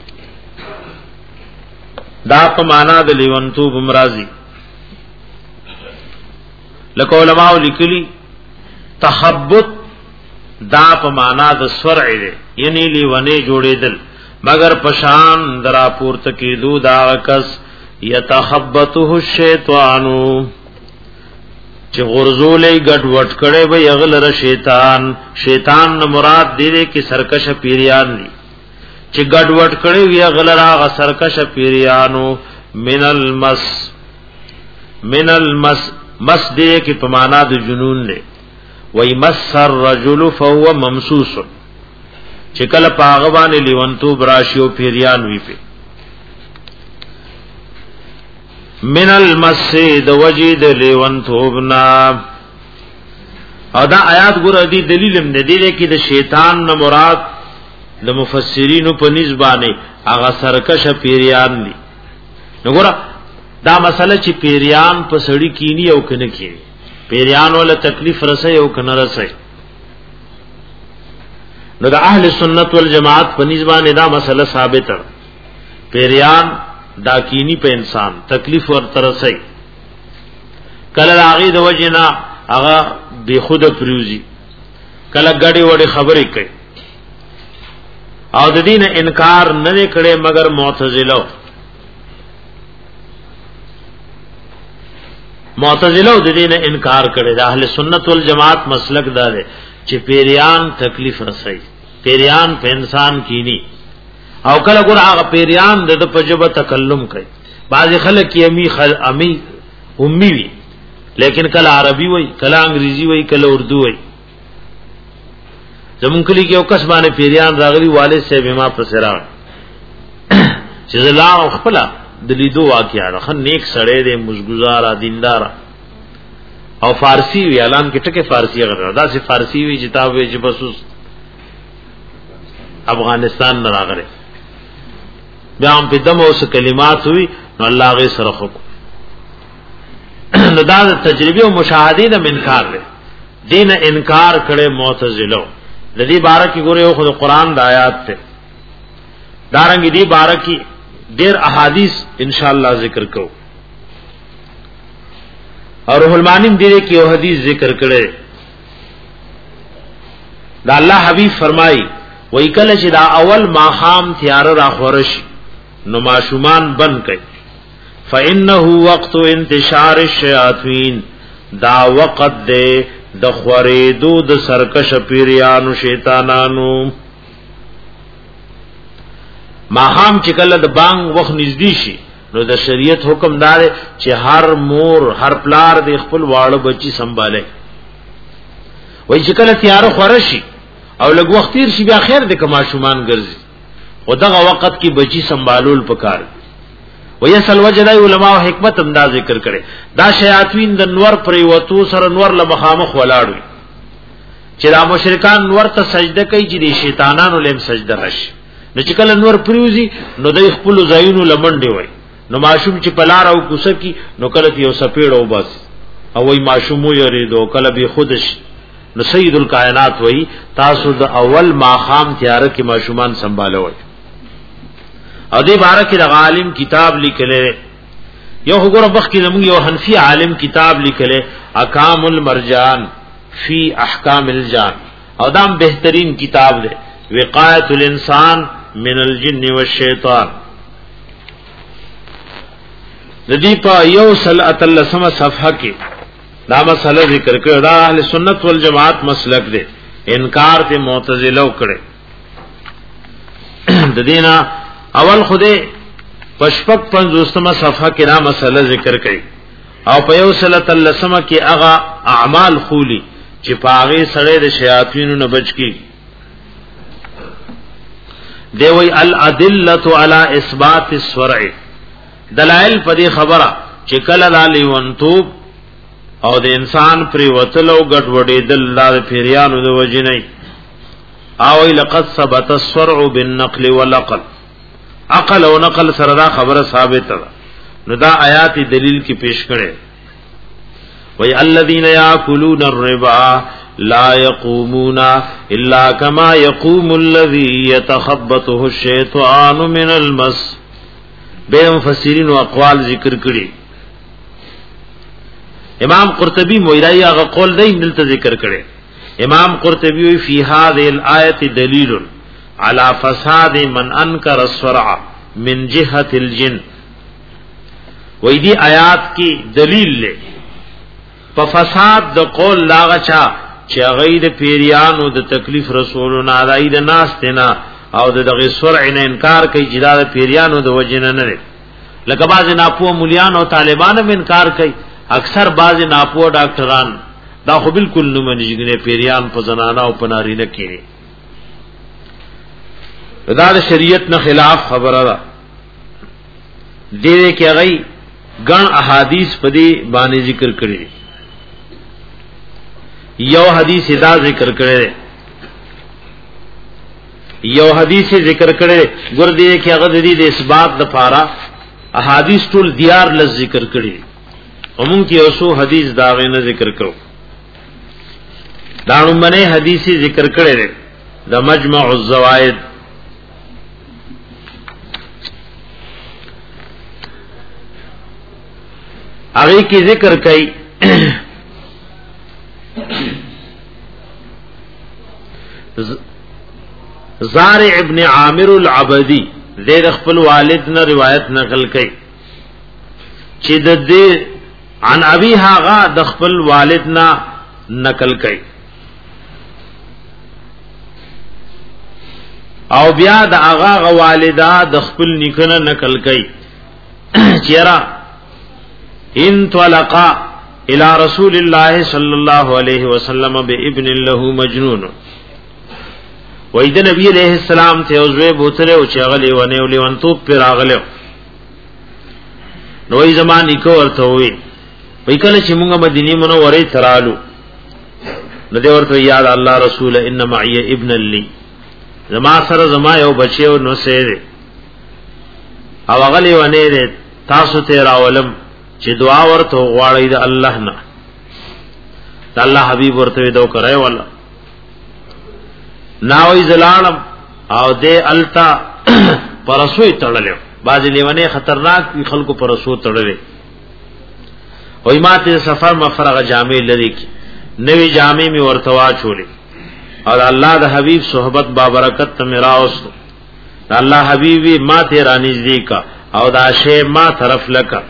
Speaker 3: دا په معنا د لیونتوب مرضی لکه علماء لیکلي تخبط دا په معنا د سرع دی یعنی لیونه جوړېدل مگر پشان درا پورته کی دو دا کس یتخبطه الشیطان چې غرزولې ګډ وټ کړي به یغلر شیطان شیطان نه مراد دی کې سرکش پیریان دي چې ګډ وټ کړي وی یغلر هغه سرکش پیریانو من المس من المس مس دی کې په معنا د جنون دی وای مس الرجل فهو ممسوس چې کله پاغه باندې لیونتو براشیو پیریان وی په من المسجد وجد لیونتو بنا او دا آیات ګور دی دلیل هم دی کې د شیطان نه مراد د مفسرینو په نسبانه هغه سرکش پیریان دي نو ګور دا مسله چې پیریان په سړی کینی او کنه کینی پیریان ول تکلیف رسي او کنه رسي نو د اهل سنت والجماعت په نسبانه دا مسله ثابت ده پیریان دا کینی په انسان تکلیف ور ترسي کله هغه د وجنا هغه بے خود پروزی کله غړي وړي خبرې کوي او د دین انکار نه کړي مگر معتزله معتزله د دین انکار کړي د اهل سنت والجماعت مسلک دا ده چې پیریان تکلیف رسي پیریان په انسان کینی او کله ګور هغه پیریان د پجبه تکلم کوي بعض خلک یمی خل امی امی وی لیکن کله عربي وای کله انګریزي وای کله اردو وای زمون کلی کې یو کس باندې پیریان راغلي والد صاحب ما پسرا چې زلا خپل د لیدو واقعا خن نیک سړی دی مزګزار دیندار او فارسی وی اعلان کې ټکه فارسی غره دا سي فارسی وی کتاب وی چې بس افغانستان نه راغله بیا هم په دمو اوس کلمات وی نو الله غي سره خو نو دا تجربه او مشاهده د انکار دی دین انکار کړي معتزله د دې بارکه ګوره یو خو قرآن د آیات ته دارنګ دې بارکه ډېر احادیث ان شاء الله ذکر کو اور روح المانی دې کې یو حدیث ذکر کړي دا الله حبیب فرمایي وای کله چې دا اول ماخام تیار را خورش نو ماشومان بن کړي فانه وقت انتشار الشیاطین دا وقت دې د خوریدو د سرکش پیریانو شیطانانو ماخام چې کله د بانګ وخت نږدې شي نو د شریعت حکم دار چې هر مور هر پلار د خپل واړه بچي سنباله وای چې کله تیار خورشي او لږ وخت تیر شي بیا خیر د کما شومان ګرځي او دغه وخت کې بچي سنبالول پکار ویسل وجد علماء حکمت انداز ذکر کړي دا شیاطین د نور پرې وتو سره نور لمخامخ ولاړوي چې دا مشرکان نور ته سجده کوي چې د شیطانانو لم سجده نشي نو چې کله نور پریوزي نو د خپل زاینو لمنډي وای نو ماشوم چې پلار او کوسه کی نو کله یو سپېړ او بس او وای ماشوم یریدو کله به خودش نو سید الکائنات وای تاسو د اول ماخام تیار کې ماشومان سنبالوي او دې باره کې د عالم کتاب لیکلې یو وګوره بخ کې زموږ یو حنفی عالم کتاب لیکلې احکام المرجان فی احکام الجان او دام بهترین کتاب دی وقایت الانسان من الجن والشیطان د دې په یو سل اتلسمه صفحه کې دا مسله ذکر کړه دا اهل سنت والجماعت مسلک دی انکار ته معتزله وکړي د دینا اول خوده پشپک پنځوستمه صفحه کې دا مسله ذکر کړي او په یو سل اتلسمه کې هغه اعمال خولی چې پاغه سره د شیاطینو نه بچ کی دی وی الادله علی اثبات الشرع دلائل په دې خبره چې کله لالی ونتوب او د انسان پر وتلو غټ وډې دل لار پیریانو د وجنې او لقد ثبت الشرع بالنقل والعقل عقل او نقل سره دا خبره ثابت ده نو دا آیات دلیل کی پیش کړي وی الذین یاکلون الربا لا يقومون الا كما يقوم الذي يتخبطه الشيطان من المس به مفسرین او اقوال ذکر کړي امام قرطبی مویرائی هغه قول دی دلته ذکر کړي امام قرطبی فی هذه الآیه دلیل على فساد من انکر الشرع من جهه الجن وې دی آیات کی دلیل له په فساد د قول لاغچا چې غید پیریانو د تکلیف رسولنا دای د ناس تینا او د دغه شرع نه انکار کوي چې دا پیریانو د وجنه نه لکه باز ناپو مولیان او طالبان هم انکار کوي اکثر باز ناپو ډاکټران دا خو بالکل نه منځګنه پیریان په زنانه او پناری نه کوي دا د شریعت نه خلاف خبره ده دې کې هغه ګڼ احادیث په دې باندې ذکر کړی یو حدیث دا ذکر کړی یو حدیث ذکر کړی ګور دې کې هغه د دې اثبات د پاره احادیث ټول دیار لز ذکر کړی عموم کې اوسو حدیث دا غنه ذکر کړو دا نومنه حدیث ذکر کړی د مجمع الزوائد هغه کې ذکر کړي زارع ابن عامر العبدی زید خپل والد نه روایت نقل کړي چې د دې عن ابي هاغه د خپل والد نه نقل کړي او بیا د هغه والدا د خپل نکنه نقل کړي چیرې ان طلقا الى رسول الله صلی الله علیه وسلم بابن له مجنون وید نبی علیہ السلام ته اوزوی بوتره او چغلی ونه ولي ونتو پر راغله نوې زمانی کو ورته وی وی کله چې موږ مدینه منوره ترالو نو دی ورته یاد الله رسول ان معي ابن لي زما سره زما یو بچیو نو سره او غلی ونه تاسو ته راولم چې دعا ورته غواړی د الله نه د الله حبیب ورته دو کرای ولا ناوی زلالم او دې التا پرسوی تړلې باځي لیونه خطرناک خلکو پرسو تړلې وای ماته سفر مفرغه جامع لري کی نوی جامع می ورتوا چولې او الله د حبیب صحبت با برکت ته میرا اوسو الله حبیبی ما ته رانیږي کا او دا شی ما طرف لکا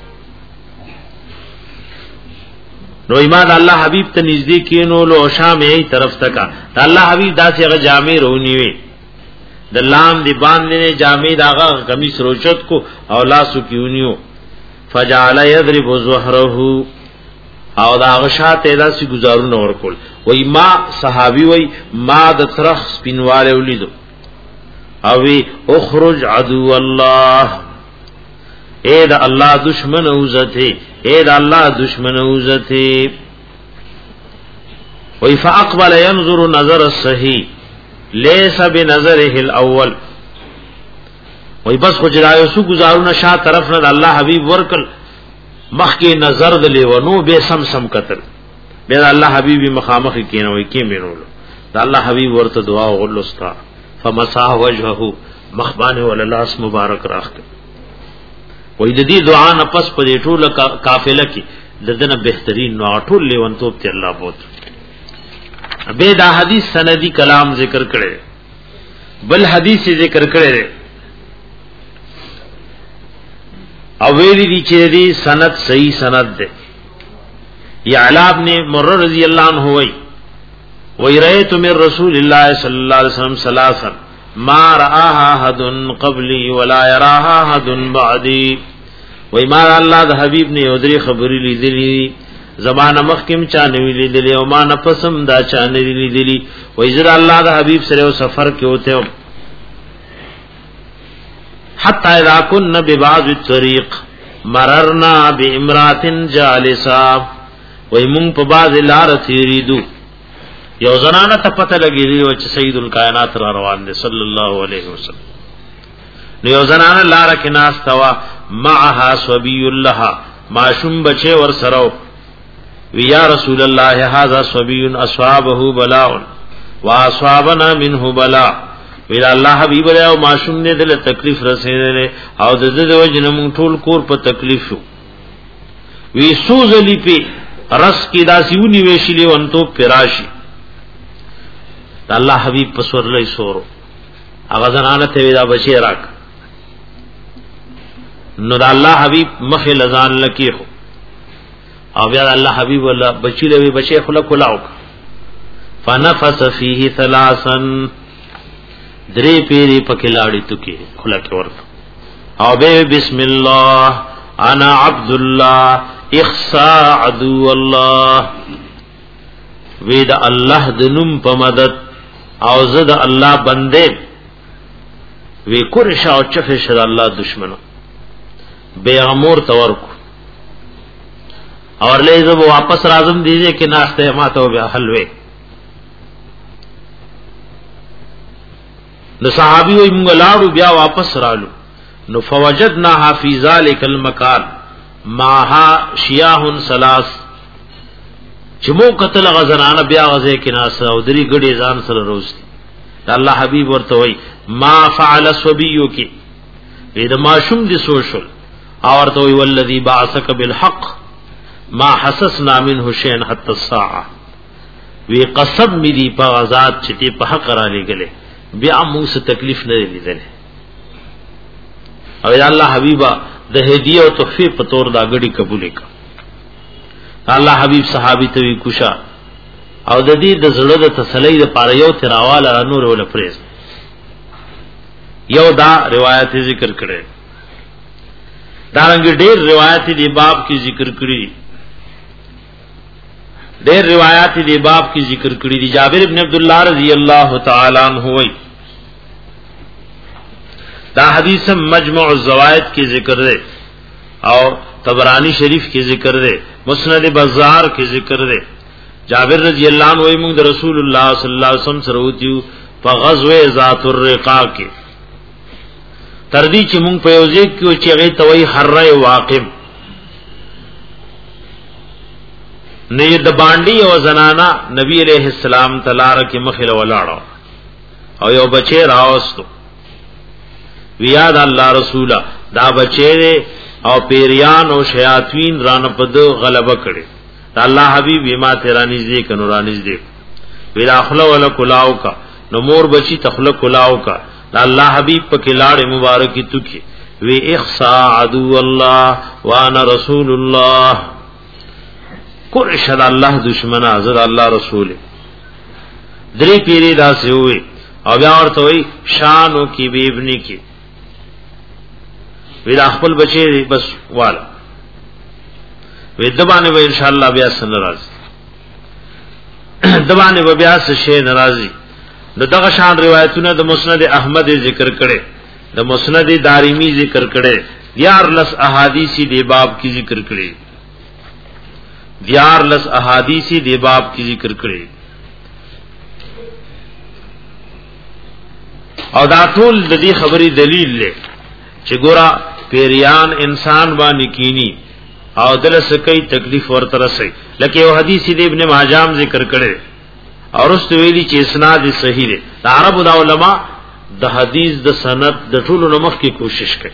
Speaker 3: نو ایمان الله حبیب ته نږدې کینو لو شامې طرف تکا الله حبیب داسې هغه جامع رونی وي د لام دی باندې جامع داغه قمیص روچت کو او لاسو کیونیو فجعل يضرب ظهره او داغه شاته داسې گزارونه ورکول وای ما صحابي وای ما د ترخ سپینواله ولیدو او وی اخرج عدو الله اے دا اللہ دشمن اوزتے اے دا اللہ دشمن اوزتے وی فاقبل ينظر نظر الصحیح لیس بنظره الاول وی بس خو جلایو سو گزارون شاہ طرف ند اللہ حبیب ورکل مخ کی نظر دلی ونو بے سم سم قتل بے دا اللہ حبیبی مخامخی کینوی کین بینولو دا اللہ حبیب ورت دعا غلستا فمساح وجهه مخبان وللاس مبارک راخ وی دا دی دعا نپس پا دی طول کافلہ کی ددن بہترین نوع طول لیون توب تی اللہ بوت بے دا حدیث سندی کلام ذکر کرے بل حدیث ذکر کرے اویلی دی چیز دی سند صحیح سند دے یا علاب نے مرر رضی اللہ عنہ ہوئی وی رأیت من رسول اللہ صلی اللہ علیہ وسلم سلاسا ما رآها حد قبلی ولا یراها حد بعدی وی ما اللہ دا حبیب نے ادری خبری لی دلی زمان مخکم چانوی لی دلی و ما نفسم دا چانوی لی دلی وی زر اللہ دا حبیب سرے و سفر کے ہوتے ہو حتی اذا کن ببعض الطریق مررنا بی امرات جالسا وی منگ پا بعض لار تیریدو یو زنانا تا پتہ لگی دی وچ سید الکائنات را روان دے صلی اللہ علیہ وسلم یو زنانا لار کناس توا معها صبی اللہ معشوم بچے ور سرو وی یا رسول اللہ هذا صبی اصحابه بلاء واصحابنا منه بلاء وی اللہ حبیب علیہ معشوم نے دل تکلیف رسیدلے او د دې وجه مون ټول کور په تکلیف شو وی سوزلی پی رس کی داسیونی ویشلی ونتو پراشی اللہ حبیب پسور لئی سورو اغا زنانت ویدا بچی راک نو دا اللہ حبیب مخی لزان لکی خو او بیا اللہ حبیب واللہ بچی لوی بچی خلق کلاوک فنفس فیه ثلاثا دری پیری پکلاڑی تکی خلق ورد او بے بسم اللہ انا عبداللہ اخصا عدو اللہ وید اللہ دنم پا مدد او زد اللہ بندے وی کرشا او چفش دا اللہ دشمنو بے غمور تورکو اور لے زب واپس رازم دیجئے کہ ناشتے ماتا ہو بیا حلوے نو صحابی وی منگا لاڑو بیا واپس رالو نو فوجدناها فی ذالک المکان ماها شیاہ سلاس چمو قتل غزنان بیا غزے کناس او دری گڑی زان سر روستی اللہ حبیب ورتوئی ما فعل صبیو کی اید ما شم دی سوشل آورتوئی والذی بعثک بالحق ما حسسنا منه شین حتی الساعة وی قصب می دی پا غزات چتی پا حق را لے گلے بیا موس تکلیف نہ لی دلے او اللہ حبیبہ د ہدیہ او تحفے پتور دا گڑی قبول کا اللہ حبیب صحابی توی کوشا او د دې د زړه د تسلی د پاره یو تراواله نور ول پریز یو دا روایت ذکر کړي دا رنګ ډېر روایت دی باب کی ذکر کړي ډېر روایت دی باب کی ذکر کړي دی جابر ابن عبد الله رضی الله تعالی عنہ وی دا حدیث مجمع الزوائد کی ذکر ہے اور طبرانی شریف کی ذکر ہے مسند بزار کی ذکر ہے جابر رضی اللہ عنہ موږ رسول اللہ صلی اللہ علیہ وسلم سره وتیو په غزوه ذات الرقاع کې تردی چې موږ په یوځای کې چې هغه توي حره واقم نه د باندې او زنانا نبی علیہ السلام تلار کې مخله ولاړو او یو بچی راوستو ویاد الله رسولا دا بچی او پیریان او شیاطین ران پد غلبه کړي الله حبیب ما تیرا نږدې کنو را نږدې ویلا اخلا ولا کلاو کا نو مور بچی تخلق کلاو کا الله حبیب پکې لاړې مبارکی تکي وی اخصا عدو الله وانا رسول الله قرشد الله دشمن حضرت الله رسول درې پیری دا سه وي او بیا ورته وی شانو کی بیبنی کی وی دا خپل بچی بس والا وی دبانه به ان شاء الله بیا سن ناراض دبانه به بیا شه ناراضی د دغه شان روایتونه د مسند احمد ذکر کړي د مسند دارمی ذکر کړي دیار لس احادیثی دی باب کی ذکر کړي دیار لس احادیثی دی باب کی ذکر کړي او دا ټول د دې خبرې دلیل لري چې ګورا پیریان انسان باندې کینی او دل سکی تکلیف ورته رسي لکه یو حدیث دی ابن ماجام ذکر کړي اور اس ویلی چې اسناد صحیح دی عربو د علماء د حدیث د سند د ټولو نمخ کی کوشش کوي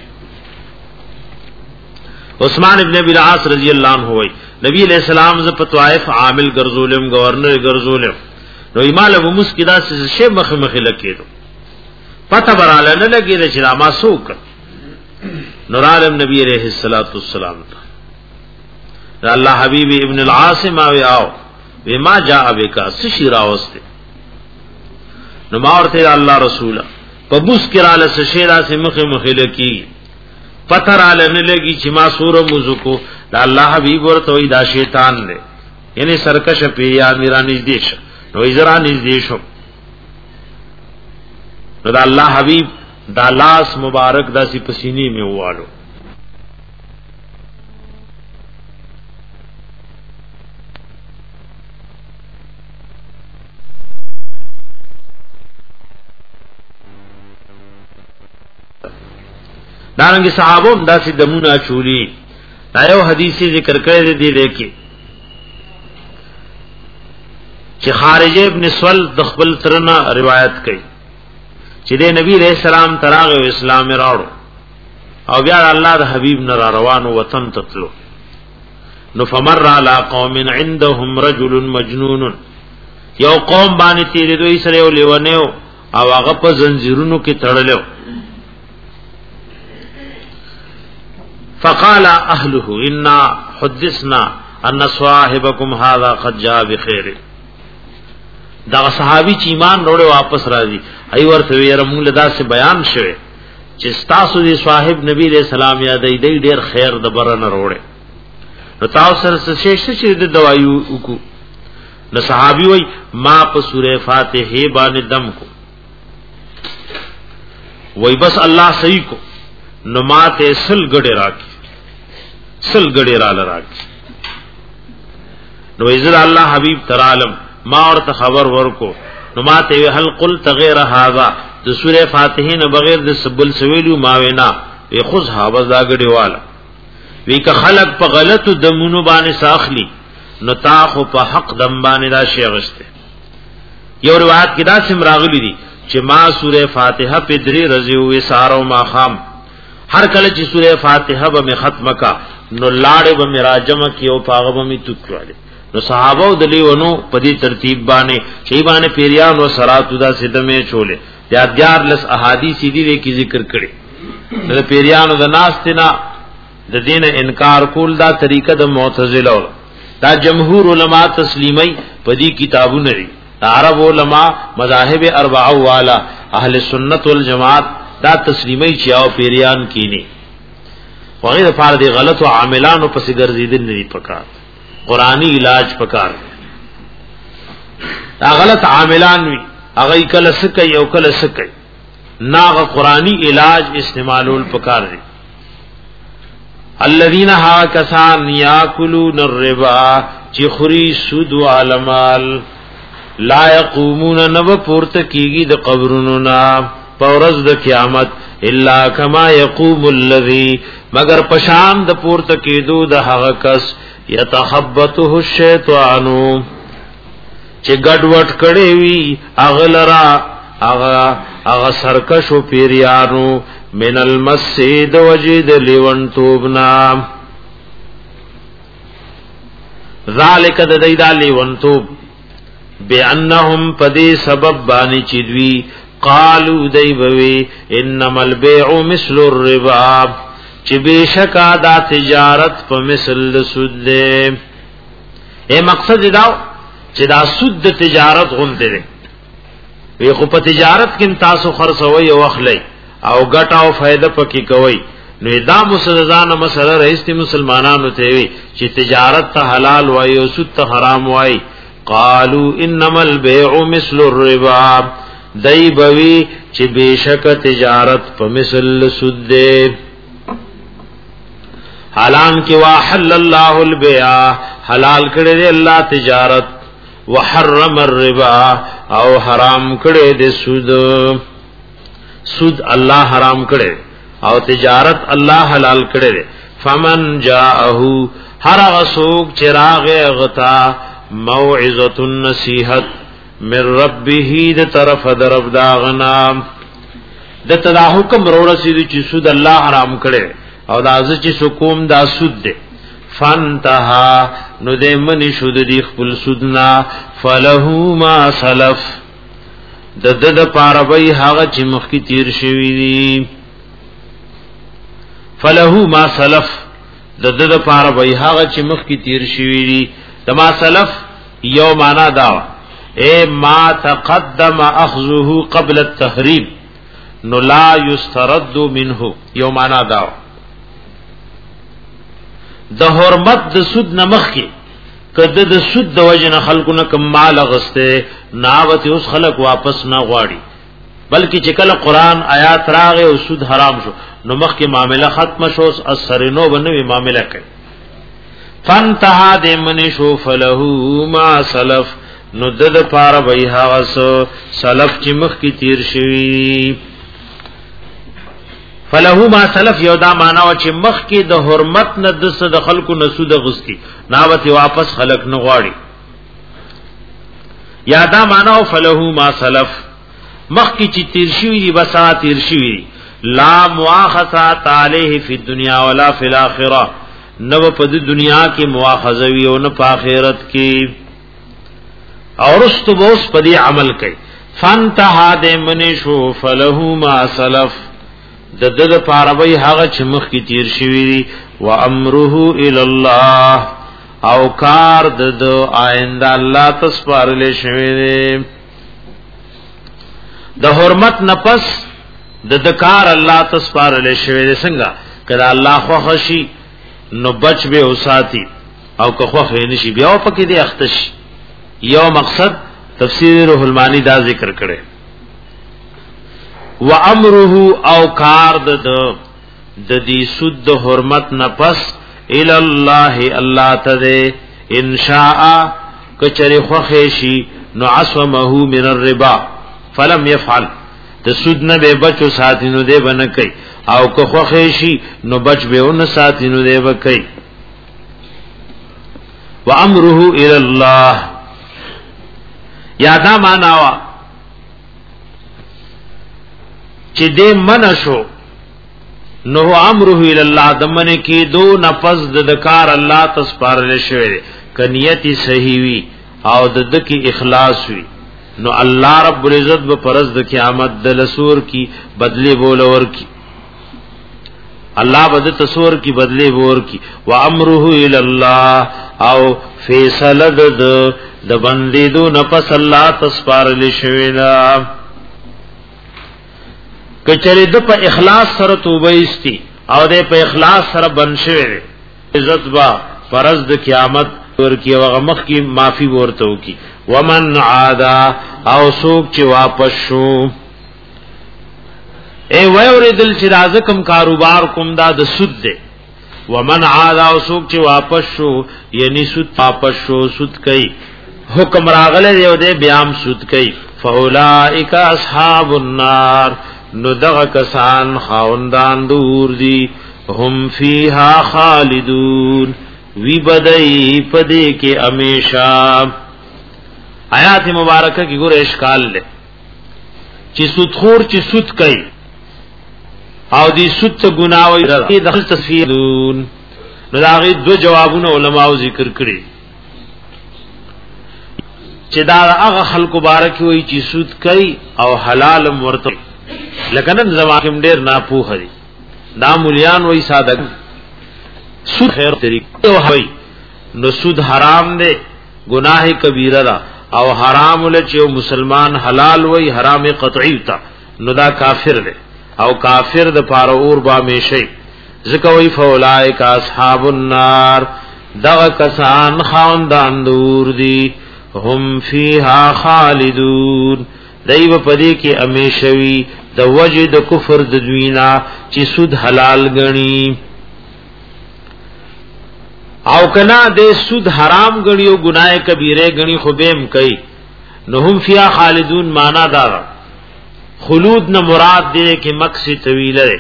Speaker 3: عثمان ابن ابي العاص رضی الله عنه وای نبی علیہ السلام ز په طائف عامل ګرځولم گورنر ګرځولم نو ایمال ابو مسکدا سے شی مخ مخ لکیدو پتہ براله نه لګی چې را ما سوک نور عالم نبی علیہ الصلوۃ والسلام ته الله حبیب ابن العاصم او آو وما جاء بك سشرا واسطه نو ما ورته الله رسول په مسکراله سشرا سے مخ مخ لکی پتر علی نه لګی چې ما سور مزکو دا الله حبیب ورته وی دا شیطان دی یعنی سرکش پیریا میرا نږدې شو نو ایزرا نږدې شو نو دا الله حبیب دا لاس مبارک دا سی پسینی میں والو دارنگی صحابوں دا سی دمونا چولی دا یو حدیثی ذکر کرے دی دیکھیں چی خارج ابن سول دخبل ترنا روایت کئی چی دے نبی علیہ السلام تراغ و اسلام راڑو او بیا اللہ دا حبیب نرا روانو وطن تطلو نو فمر علا قوم عندهم رجل مجنون یو قوم بانی تیری دوی سر یو لیونیو او آغا پا زنزیرونو کی تڑلیو فقال اهله انا حدثنا ان صاحبكم هذا قد جاء بخير دا صحابي چې ایمان وروړي واپس راځي ای ورته ویره موږ لدا سے بیان شوه چې تاسو دې صاحب نبی علیہ السلام یادې دې ډېر خیر د برن وروړي نو تاسو سره شیشه چې د دوایو وکړو نو صحابي وای ما په سوره فاتحه باندې دم کو وای بس الله صحیح کو نو ماته سل غډه راکی سل غډه را لراکی نو ایزل الله حبیب ترالم ما ورته خبر ورکو نو ماته هل قلت غیر هذا د سوره فاتحه نه بغیر د سبل سویلو ما وینا وی خذ حافظ دا غډه والا وی که خلق په غلط دمونو باندې ساخلی نو تا خو په حق دم باندې را شی غشته یو روایت کې دا سم راغلی دي چې ما سوره فاتحه په درې رضی وې سارو ما خام هر کله چې سوره فاتحه به ختمه کا نو لاړې به مراجم کیو پاغه به توکواله نو صحابه دلیونو په دې ترتیب باندې شی باندې پیریان او صلات دا سدمه چولې یا دیار لس احادیث دې کې ذکر کړي د پیریانو د ناستنا د دین انکار کول دا طریقه د معتزله دا جمهور علما تسلیمي په دې کتابونه لري عرب علما مذاهب اربعه والا اهل سنت والجماعت دا تسلیمي چې او پیریان کینی وغیر فار دی غلط او عاملانو پس ګرځیدل نه پکار قرآنی علاج پکار دا غلط عاملان وی هغه کله سکه یو کله سکه ناغه قرآنی علاج استعمالول پکار دی الذين ها کسان یاکلون الربا چې خوري سود او علمال لا يقومون نو پورته کیږي د قبرونو نا پورز د قیامت الا کما يقوم الذي مگر پشان د پورته کېدو د هغه کس يتخبطه الشیطان چې ګډوډ کړي وي اغلرا اغا اغا سرکشو پیریانو من المسجد وجد لیون توبنا ذالک د دیدا لیون توب بانهم پدی سبب بانی چدوی قالو دی بوی انما البيع مثل الربا چې بشکا دا تجارت په مثل سود ده اے مقصد دا چې دا سود د تجارت غونډه ده وی خو په تجارت کې تاسو خرڅوي او اخلي او ګټه او فائدہ پکې کوي نو دا مسلزان مسله رئیس مسلمانانو ته وی چې تجارت ته حلال وای او سود ته حرام وای قالوا انما البيع مثل الربا دای بوی چې بشک تجارت په مثل سود ده حالان کې واحل الله البيع حلال کړی دی الله تجارت وحرم الربا او حرام کړی دی سود سود الله حرام کړی او تجارت الله حلال کړی دی فمن جاءه هر غسوق چراغ غتا موعظه النصيحت من ربه د طرف درب داغنا د تدا حکم ورسید چې سود الله حرام کړي او دا چې حکم دا سود دی فانتها نو دې منی شود دی خپل سودنا فله ما سلف د د د پاروي هغه چې مخکې تیر شوی دی فله ما سلف د د د پاروي هغه چې مخکې تیر شوی دی د ما سلف یو معنا دا اے ما تقدم اخذه قبل التحریم نو لا یسترد منه یو معنا دا د حرمت د سود نمخ کې کده د سود د وجنه خلقونه کمال غسته ناوت اوس خلق واپس نه غواړي بلکې چې کله قران آیات راغې او سود حرام شو نو مخ کې معاملہ ختم شو اثر نو بنوي معاملہ کوي فانتها د من شو فله ما سلف نو د پاره وای هغه سلف چې مخ کې تیر شوی فله ما سلف یو دا معنا و چې مخ کې د حرمت نه د صد خلکو نسود غستی ناوت واپس خلق نه غواړي یا دا معنا و فله ما سلف مخ کې چې تیر شوی دی بسا تیر شوی لا مؤاخذات علیه فی الدنیا ولا فی الاخره نو په دنیا کې مؤاخذه وی او نه په آخرت کې اور استبوس پدی عمل کئی فانتها دے منشو فلہو ما سلف د د د پاروی هغه چې مخ کی تیر شوی دی و امره الی الله او کار د د آینده الله تسپارل شوی دی د حرمت نفس د د کار الله تسپارل شوی دی څنګه کله الله خو خشي نو بچ به اوساتی او که خو نشي بیا پکې دی اختش یو مقصد تفسیر روح المانی دا ذکر کړي و امره او کار د د دې سود حرمت نفس ال الله الله ته ان شاء کچری خوخشی نو عصمه من الربا فلم يفعل د سود نه به بچو ساتینو دی بنه کوي او که خوخشی نو بچ به اون ساتینو دی وکي و امره ال الله یادا ماناوا چې دې منشو نو امره الی الله دمنه کې دو نفس د کار الله تسپارل شوی کنیتی صحیح وی او د دکی اخلاص وی نو الله رب العزت به پرز د قیامت د لسور کی بدلی بولور کی الله بده تصور کی بدلی بور کی و امره الی الله او فیصله د د بندې دو نفس الله تسپارل شوی دا کچری د په اخلاص سره توبه استی او د په اخلاص سره بن شوی عزت با فرض د قیامت ورکی او مخ کی معافی ورته وکي ومن عادا او سوق چې واپس شو اے ویوردل چې رازکم کاروبار کوم دا د سود دی ومن عادا او سوق چې واپس شو یعنی سود واپس شو سود کوي حکم راغله دیو دے بیام سود کئی فاولائک اصحاب النار نو دغه کسان خاوندان دور دی هم فیها خالدون وی بدئی پدے کے امیشا آیات مبارکہ کی ګور اشکال لے چی سود خور چی سود کئی او دی سود تا گناوی رضی دخل تصفیدون نو داغی دو جوابون علماء ذکر کری چې دا هغه خلق مبارک وي چې سود کوي او حلال مرته لکه نن زماکم ډیر ناپوه دي دا مولیان وای ساده سود خیر طریقه وای نو سود حرام دی گناہ کبیره دا او حرام ول چې مسلمان حلال وای حرام قطعی تا نو دا کافر دی او کافر د پاره اور با میشي ځکه وای فولائک اصحاب النار دا کسان خاوندان دور دي هم فیها خالدون دایو پدې کې امیشوي د وجد کفر د دوینا چې سود حلال غني او کنا د سود حرام غنی او گناه کبیره غنی خو بهم کوي نو هم فیا خالدون معنا دا خلود نه مراد دی کې مقصد طویل دی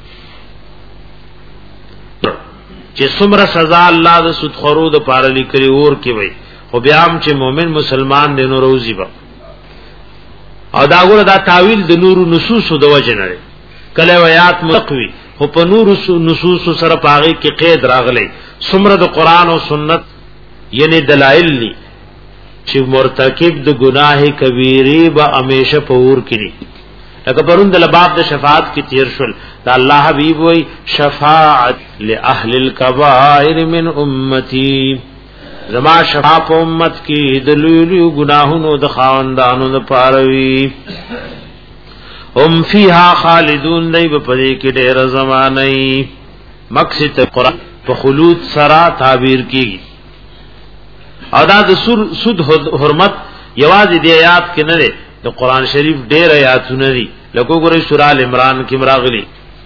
Speaker 3: چې څومره سزا الله د سود خورو د پاره لیکلي اور کې وي خو بیا هم چې مؤمن مسلمان دی نو روزي به او دا ګوره دا تعویل د نور نصوص د وجه نه کله آیات متقوی خو په نور نصوص سره پاغي کې قید راغلي څومره د قران او سنت یعنی دلایل دي چې مرتکب د گناه کبیره به همیشه په اور کې لکه پرون د لباب د شفاعت کی تیر شول دا الله حبیب وای شفاعت لاهل الكبائر من امتی زما شفاعت امت کی د لولو گناهونو د خاوندانو د پاروي هم فیها خالدون دی په دې کې ډېر زمانه مقصد قران په خلود سرا تعبیر کیږي او دا د سود حرمت یوازې د آیات کې نه ده د قران شریف ډېر آیاتونه دي لکه ګورې سورہ ال عمران کې مراغلي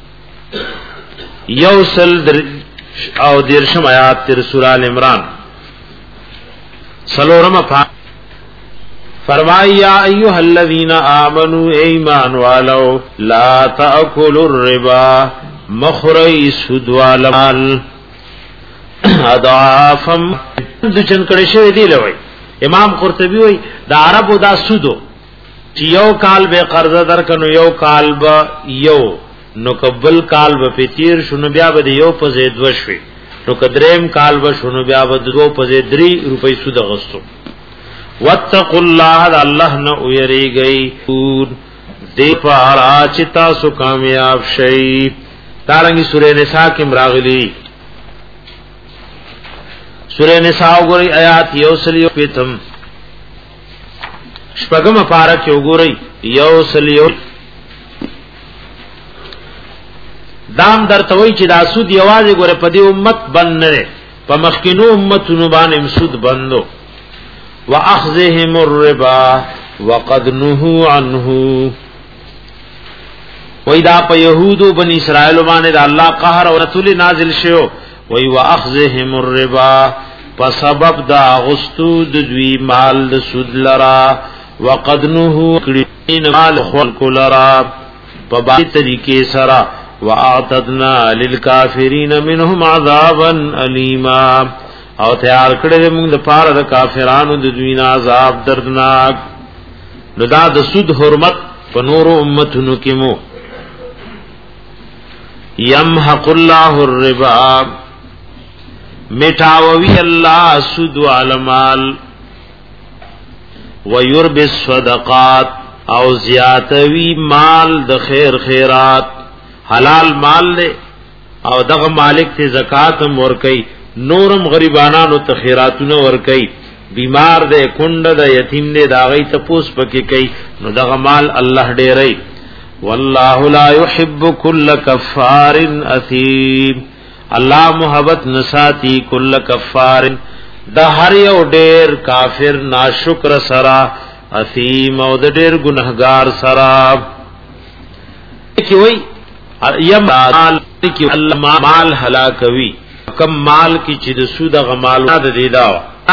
Speaker 3: یوصل او دیرشم آیات تر سورہ ال عمران سلورم فرمایا یا ایها الذین آمنوا ایمان والو لا تاکلوا الربا مخری سود والمال اضعافم د چن کړه شوی دی لوي امام قرطبی وای د عربو دا سودو چې یو کال به قرضه درکنو یو کال به یو نو قبل کال به پتیر شنو بیا به یو په زید وشوي نو کدریم کال به شنو بیا به دو په زید درې روپۍ سود غستو واتقوا الله الله نو یریږي دې پارا چې تاسو کامیاب شئ دارنګي سورې نساء کې مراغلي سورہ نساء وګورئ آیات یوسلیو پیتم شپږم پارا کې وګورئ یوسلیو دام درتوي چې دا سود یوازې ګوره په دې امت بند نه په مخکینو امتونو باندې سود بندو واخذهم الربا وقد نهوا عنه وای دا په يهودو بني اسرائيل باندې دا الله قهر او رسول نازل شو وی واخذهم الربا فسبب دا غستو د دوی مال د سود لرا وقد نهوا کړي مال خلق لرا په باندې طریقې سره واعتدنا للکافرین منهم عذابا الیما او تیار کړل موږ د پاره د کافرانو د دوی نه عذاب دردناک نو دا د سود حرمت په نور امتونو کې مو یمحق الله الربا مٹاوی اللہ سود والمال ویربی الصدقات او زیاتوی مال د خیر خیرات حلال مال لے او دغه مالک ته زکات ورکي نورم غریبانانو ته خیراتونه ورکي بیمار دے کند د یتیم دے داغی تپوس پکې کوي نو دغه مال الله ډېرې والله لا يحب كل كفار اثيم الله محبت نساتی کل کفار د هر یو ډیر کافر ناشکر سرا اثیم او د ډیر ګناهګار سرا کی وای یم مال کی الله مال هلاکوي کم مال کی چې د سود غمال د دی دا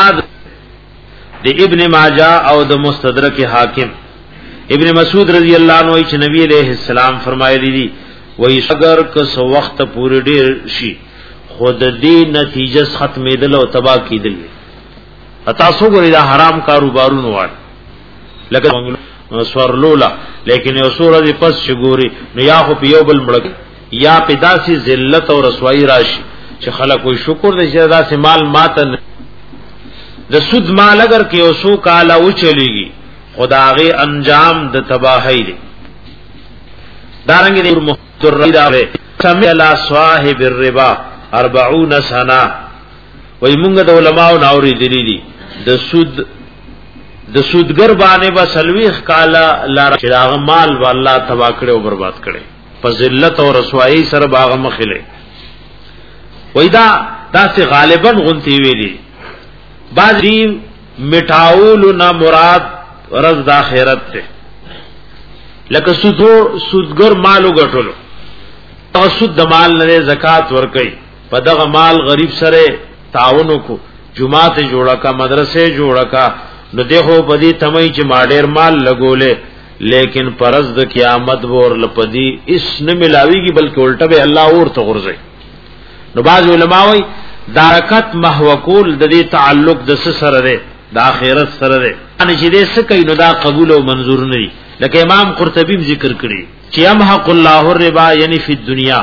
Speaker 3: د ابن ماجه او د مستدرک حاکم ابن مسعود رضی الله عنه چې نبی علیہ السلام فرمایلی دي وای اگر که سو وخت پوری ډیر شي خود دې نتیجه ختمې دل او تباہ کیدل اتا سو ګری دا حرام کاروبارونو وای لکه سورلولا لیکن یو سورہ دی پس شګوري نو یا خو پیو بل مړک یا پداسي ذلت او رسوایی راشي چې خلک وي شکر دې چې دا سه مال ماتن د سود مال اگر کې او سو کالا و چلیږي خداغي انجام د تباہی دی دارنګ دې محتر دا سمع لا صاحب الربا اربعون سنه وای مونږ د علماء ناوري دي دي د سود د سودګر باندې با سلويخ کالا لار چراغ مال والله تبا کړي او برباد کړي په ذلت او رسوایی سره باغ مخله وای دا داسې غالبا غنتی ویلي بعضی مټاول نه مراد رز د اخرت ته لکه سودو سودګر مالو غټلو او سود د مال نه زکات ور کوي په دغه مال غریب سره تعاون کو جمعات جوړه کا مدرسې جوړه کا نو دغه بدی تمای چې ما ډیر مال لګولې لیکن پرز د قیامت ور لپدی اس نه ملاویږي بلکې الټه به الله اور ته غرزي نو باز علماء وای دارکت محوکول د دې تعلق د سره ده د اخرت سره ده ان چې دې څه کوي نو دا قبول او منظور نه دي لکه امام قرطبی ذکر کړی چې يمحق الله الربا یعنی فی الدنیا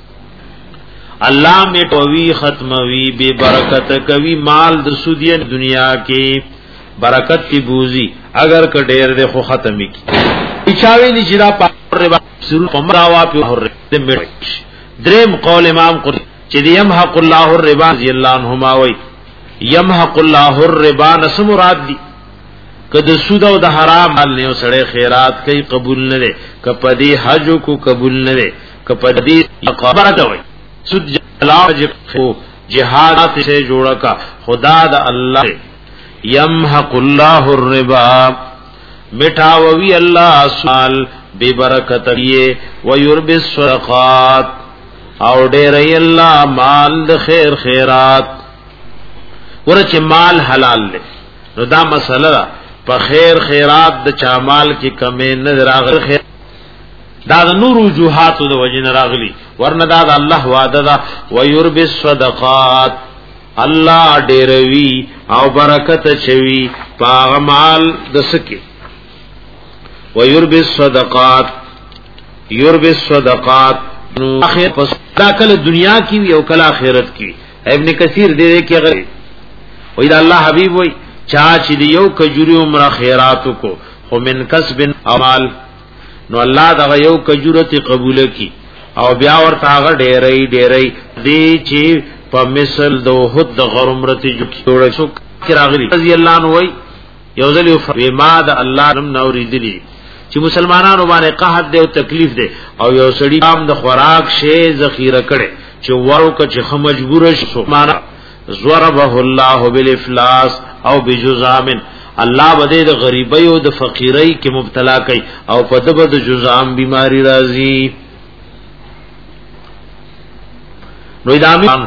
Speaker 3: الله میټوي ختموي بے برکت کوي مال د سودی دنیا کې برکت کی بوزي اگر ک ډیر ده خو ختمي کی اچاوي دي چې دا ربا سر پمراوا په دریم قول امام قرطبی چې يمحق الله الربا رضی الله عنهما وای يمحق الله الربا نس مراد دي کده سود او د حرام مال نه سړی خیرات کوي قبول نه لري کپدی حج کو قبول نه لري کپدی قبرت وای سود جلاج خو جهاد سے جوڑا کا خدا د الله يمحق الله الربا مٹاوی الله سال بے برکت یہ ويربي الصدقات او ډېر الله مال د خیر خیرات ورچ مال حلال له نو دا مسله په خیر خیرات د چا مال کې کمې نه راغلی خیر دا د نور وجوهات د وجن راغلی ورنه دا د الله وعده دا ويربي الصدقات الله ډېروي او برکت چوي په مال د سکه ويربي الصدقات يربي الصدقات اخر پس دا کله دنیا کی وی او کله آخرت کی ابن کثیر دې کې غره وې دا الله حبیب وې چا چې یو کجوري عمر خیرات کو خو من کسب اعمال نو الله دا یو کجورت قبول کی او بیا ورته هغه ډېرې ډېرې دې چې په مثل د وحد د غرمرتي جوړ شو کراغلی رضی الله عنه وې یو ځل یو ما د الله نم نوري دي چې مسلمانانو باندې قحط دی او تکلیف دی او یو سړی عام د خوراک شی ذخیره کړي چې ورو که چې مجبور شو معنا ضربه الله بالافلاس او بجزام الله بده د غریبۍ او د فقیرۍ کې مبتلا کوي او په دغه د جزام بیماری راځي نو ادامه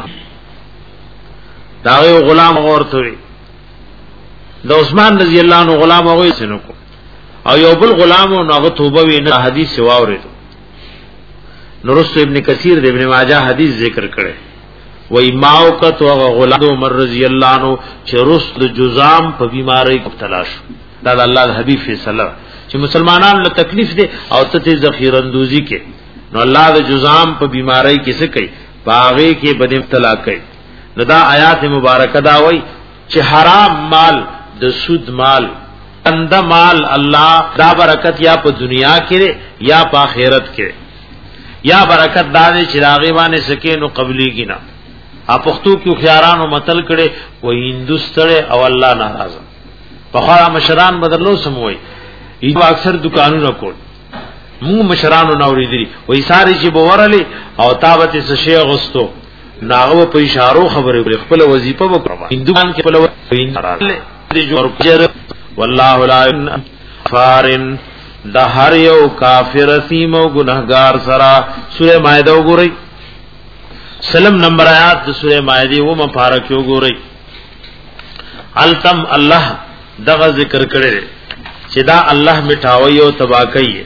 Speaker 3: دا یو غلام اورته د عثمان رضی الله عنه غلام هغه سينو کو او یو بل غلام او هغه توبه وینه حدیث واورید نورست ابن کثیر د ابن ماجه حدیث ذکر کړي وای ماو کتو هغه غلام عمر رضی الله عنه چې رسل جزام په بیماری مبتلا شو دا د الله د حبیب فیصله چې مسلمانانو له تکلیف دي او ته ذخیره اندوزی کې نو الله د جزام په بیماری کې څه کوي باغې کې بد ابتلا کوي نو دا آیات مبارکه دا وای چې حرام مال د سود مال اند مال الله دا برکت یا په دنیا کې یا په آخرت کې یا برکت دا چې راغي باندې سکینو قبلي کینا اپختو کې خيارانو متل کړي و هندوستړي او الله ناراض په خورا مشران بدلو سموي ایو اکثر دکانونو کول مو مشرانو نوري دي وې ساري چې بورلي او تابت څه شي غستو ناغه په اشارو خبره خپل وظیفه وکړه هندوان کې په لور والله لا فارن د هر یو کافر سیم او گنہگار سرا سورہ مائده وګورئ سلام نمبر آیات د سورہ مائده و مفارق وګورئ التم الله دغه ذکر کړي چې دا الله مټاوي او تبا کوي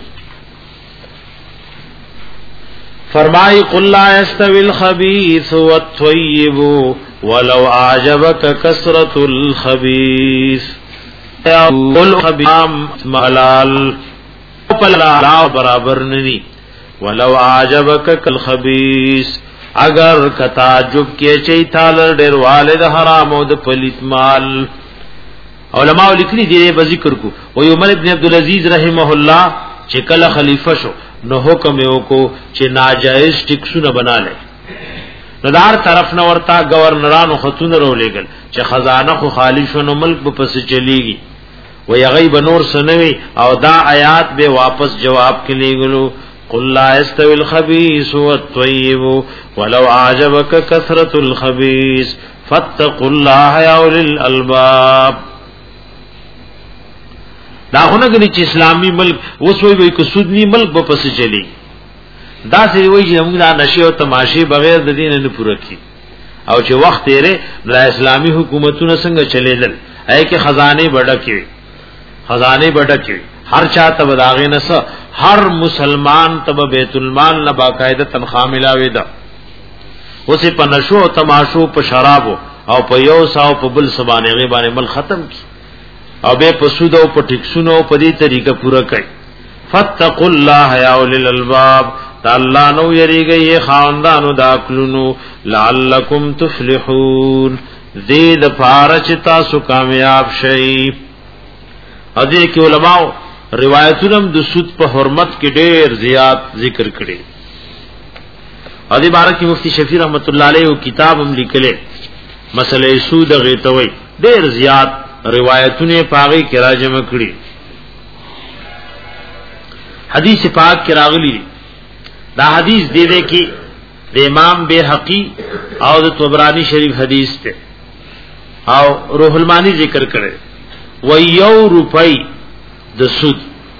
Speaker 3: فرمای قل لا يستوي الخبيث والطيب ولو اعجبك كثرة الخبيث قل خبام ملال پلا برابر ندی ولو اعجبك الخبيث اگر کتاجب کې چي تال ډېر والد حرام او د پلیت مال علماء لیکلي دي به ذکر کو او عمر ابن عبد العزيز رحمه الله چې کله خلیفہ شو نو حکم یو کو چې ناجائز ټیکسونه بنا لې ندار طرف نو ورتا گورنرانو خطون رولېګل چې خزانه خو خالی شو نو ملک په پس چلیږي و یغیب نور سنوي او دا آیات به واپس جواب کې لګلو قل لا يستوي الخبيث والطيب ولو اعجبك كثرة الخبيث فاتقوا الله يا اولي الالباب دا خونه کې چې اسلامي ملک وسوي وي کو سودني ملک په پس چلی دا سي وي چې موږ دا نشي او تماشي بغیر د دین نه پوره کی او چې وخت یې د اسلامي حکومتونو څنګه چلیدل اې کې خزانه بډکې خزانه بډکې هر چا ته بداغې نس هر مسلمان ته بیت المال نه باقاعده تنخواه ملاوي ده اوسې په نشو او تماشو په شرابو او په یو ساو په بل سبانه غي باندې مل ختم کی او به په سود او په ټیکسونو په دې طریقه پورا کړي فتقوا الله یا اولل الالباب الله نو یریږي خاندانو داخلونو لعلکم تفلحون زید فارچ تاسو کامیاب شئ. ا دې کې علماء روایتونو د سود په حرمت کې ډېر زیات ذکر کړي. ا دې بارے کې مفتی شفیع رحمت الله علیه او کتاب هم لیکلې مسئله سود غیتوي ډېر زیات روایتونه پاغي کې راجمه کړي. حدیث پاک کې راغلي دا حدیث دې دې کې د امام بیهقی او د طبرانی شریف حدیث ته او روح المانی ذکر کړي و یو روپۍ د سود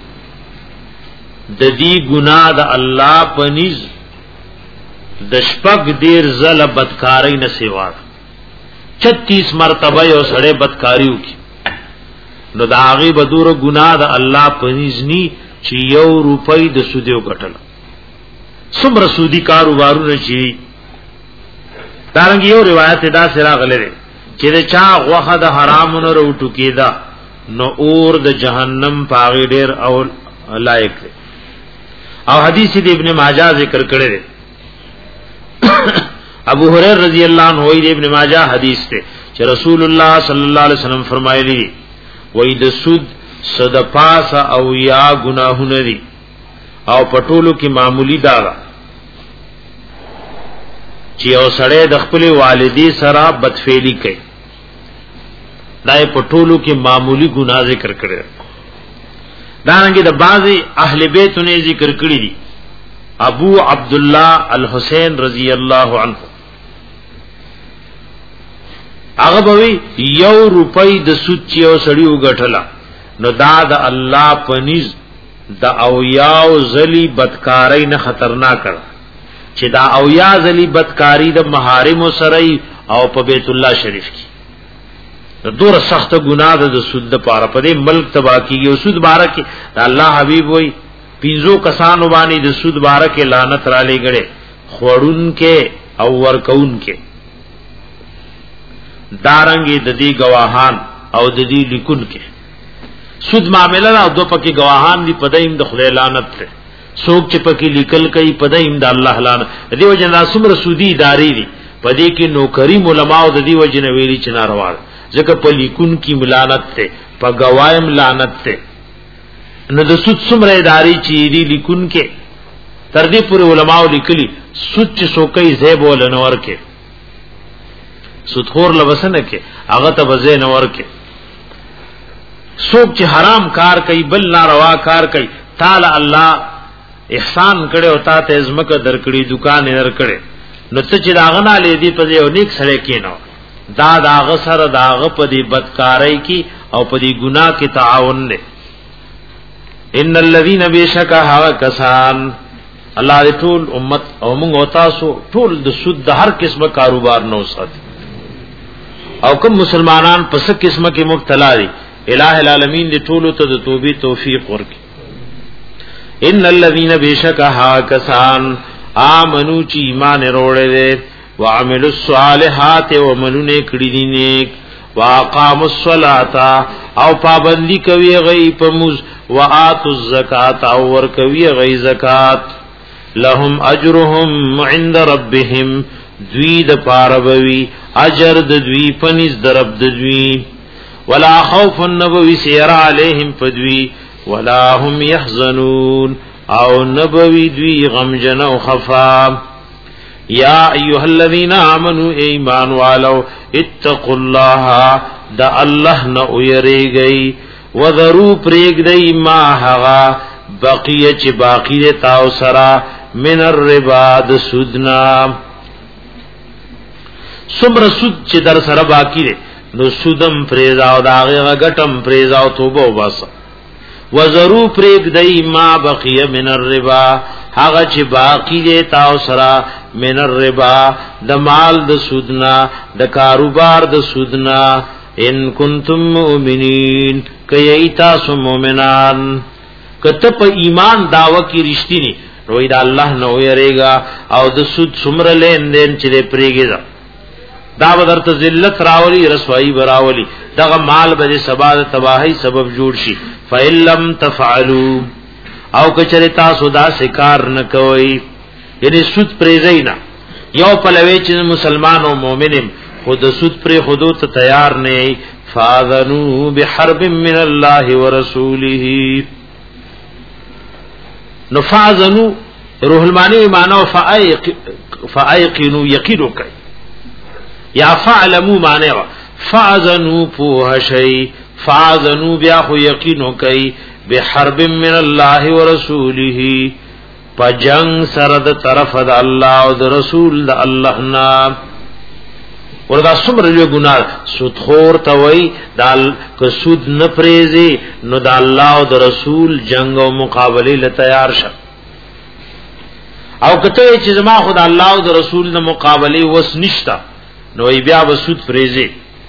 Speaker 3: د دې ګناه د الله پنځ د شپږ ډیر زل بدکاری نه سیوا چھتیس مرتبه یو سړی بدکاری وکي نو دا هغه بدور ګناه د الله پنځ ني چې یو روپۍ د سود یو ګټل څومره سودی کاروبارونه چي. دارنګ یو روایت دا سره غلره چې دا چا غوخه د حرامونو وروټو کېدا نو اور د جهنم پاغي ډیر او لایق دی. او حدیث د ابن ماجه ذکر کړی دی ابو هريره رضی الله عنه وی ابن ماجه حدیث ته چې رسول الله صلی الله علیه وسلم فرمایلی وی د سود صد پاس او یا گناهونه دي او پټولو کې معمولی دا چې او سړی د خپل والدی سره بدفعلی کوي دای پټولو کې معمولی ګناه ذکر کړي. دا رنګه د بعضی اهل بیت نے ذکر کړی دي ابو عبد الله الحسین رضی الله عنه هغه به یو روپۍ د سود چې او سړی وګټلا نو دا د الله پنځ د اویاو زلی بدکاری نه خطرناک کړ چې دا اویا زلی بدکاری د محارم سره او په بیت الله شریف کې دور سخت ګناه د سود لپاره په دې ملک تبا کیږي او سود بارکه الله حبیب وای پینزو کسانو باندې د سود بارکه لعنت را لګړي خورون کې او ورکون کې دارنګي د دې گواهان او د دې لیکون کې سود معاملہ او دو پکې گواهان دي پدایم د خدای لعنت ته څوک چې پکې لیکل کوي پدایم د الله لعنت دیو جنا سمر سودی اداري دي پدې کې نوکری علماء د دې وجنه ویلي چې ناروا ځکه په لیکون کې ملانت ته په گوایم لعنت ته نو د سود سمر اداري چې دی لیکون کې تر دې پورې علماء لیکلي سود چې څوکۍ زیب ولنور کې سود خور لبسنه کې هغه ته وزې نور کې سوک چې حرام کار کوي بل ناروا کار کوي تعالی الله احسان کړي او تا ته زمکه درکړي دکان در کړي نو ته چې داغه نه لیدي په یو نیک سره کینو دا داغه سره داغه په دې بدکارۍ کې او په دې ګناه کې تعاون نه. ان الذين بشکا کسان الله دې ټول امت او موږ او تاسو ټول د سود د هر قسمه کاروبار نو ساتي او کوم مسلمانان پس قسمه کې مبتلا دي الہ العالمین دې ټول ته د توبې توفیق ورکړي. ان الذين بشکا کسان آمنو چی ایمان روڑے دے وعملوا الصالحات ومنون کړي دي نیک واقاموا الصلاة او پابندی کوي غي پموز واتوا الزکات او ور کوي غي زکات لهم اجرهم عند ربهم دوی د پاروي اجر د دوی پنځ درب د دوی ولا خوف النبوي سير عليهم فدوي ولا هم يحزنون او نبوي دوی غمجن او خفا. یا ایها الذين امنوا ایمان والو اتقوا الله دا الله نو یریږي وذرو پریګ دای ما هغه بقیه چې باقی ده تاسو سره من الربا د سودنا سمر سود چې در سره باقی ده نو سودم پریزاو داغه غټم پریزاو توبه وباس وذرو پریګ دای ما بقیه من الربا هغه چې باقی ده تاسو سره من الربا د مال د سودنا د کاروبار د سودنا ان کنتم مؤمنین کای تاسو مؤمنان کته په ایمان داوا کی رښتینی روی دا الله نو یریگا او د سود څومره لین دین چې پریږي دا بدرته ذلت راولي رسوایی براولي دغه مال به سبا د تباہی سبب جوړ شي فإلم تفعلوا او کچره تاسو دا سکار نه کوي یعنی سود پریزینا یو پلوي چې مسلمان او مؤمنم خود سود پر خودو ته تیار نه فاذنوا بحرب من الله ورسوله نفاذنوا روح المانی معنی فایق فایقنوا یقینوا کوي یا فعلموا معنی فاذنوا فوه شی فاذنوا بیا خو یقینوا کوي بحرب من الله ورسوله پجنگ سرد طرف د الله او د رسول د الله نا وردا سمر له ګناه سود خور ته وای دال که سود نه پریزي نو د الله او د رسول جنگ او مقابله ل تیار شه او کته چې زما خدای الله او د رسول د مقابله وس نشتا نو بیا وسود پریزي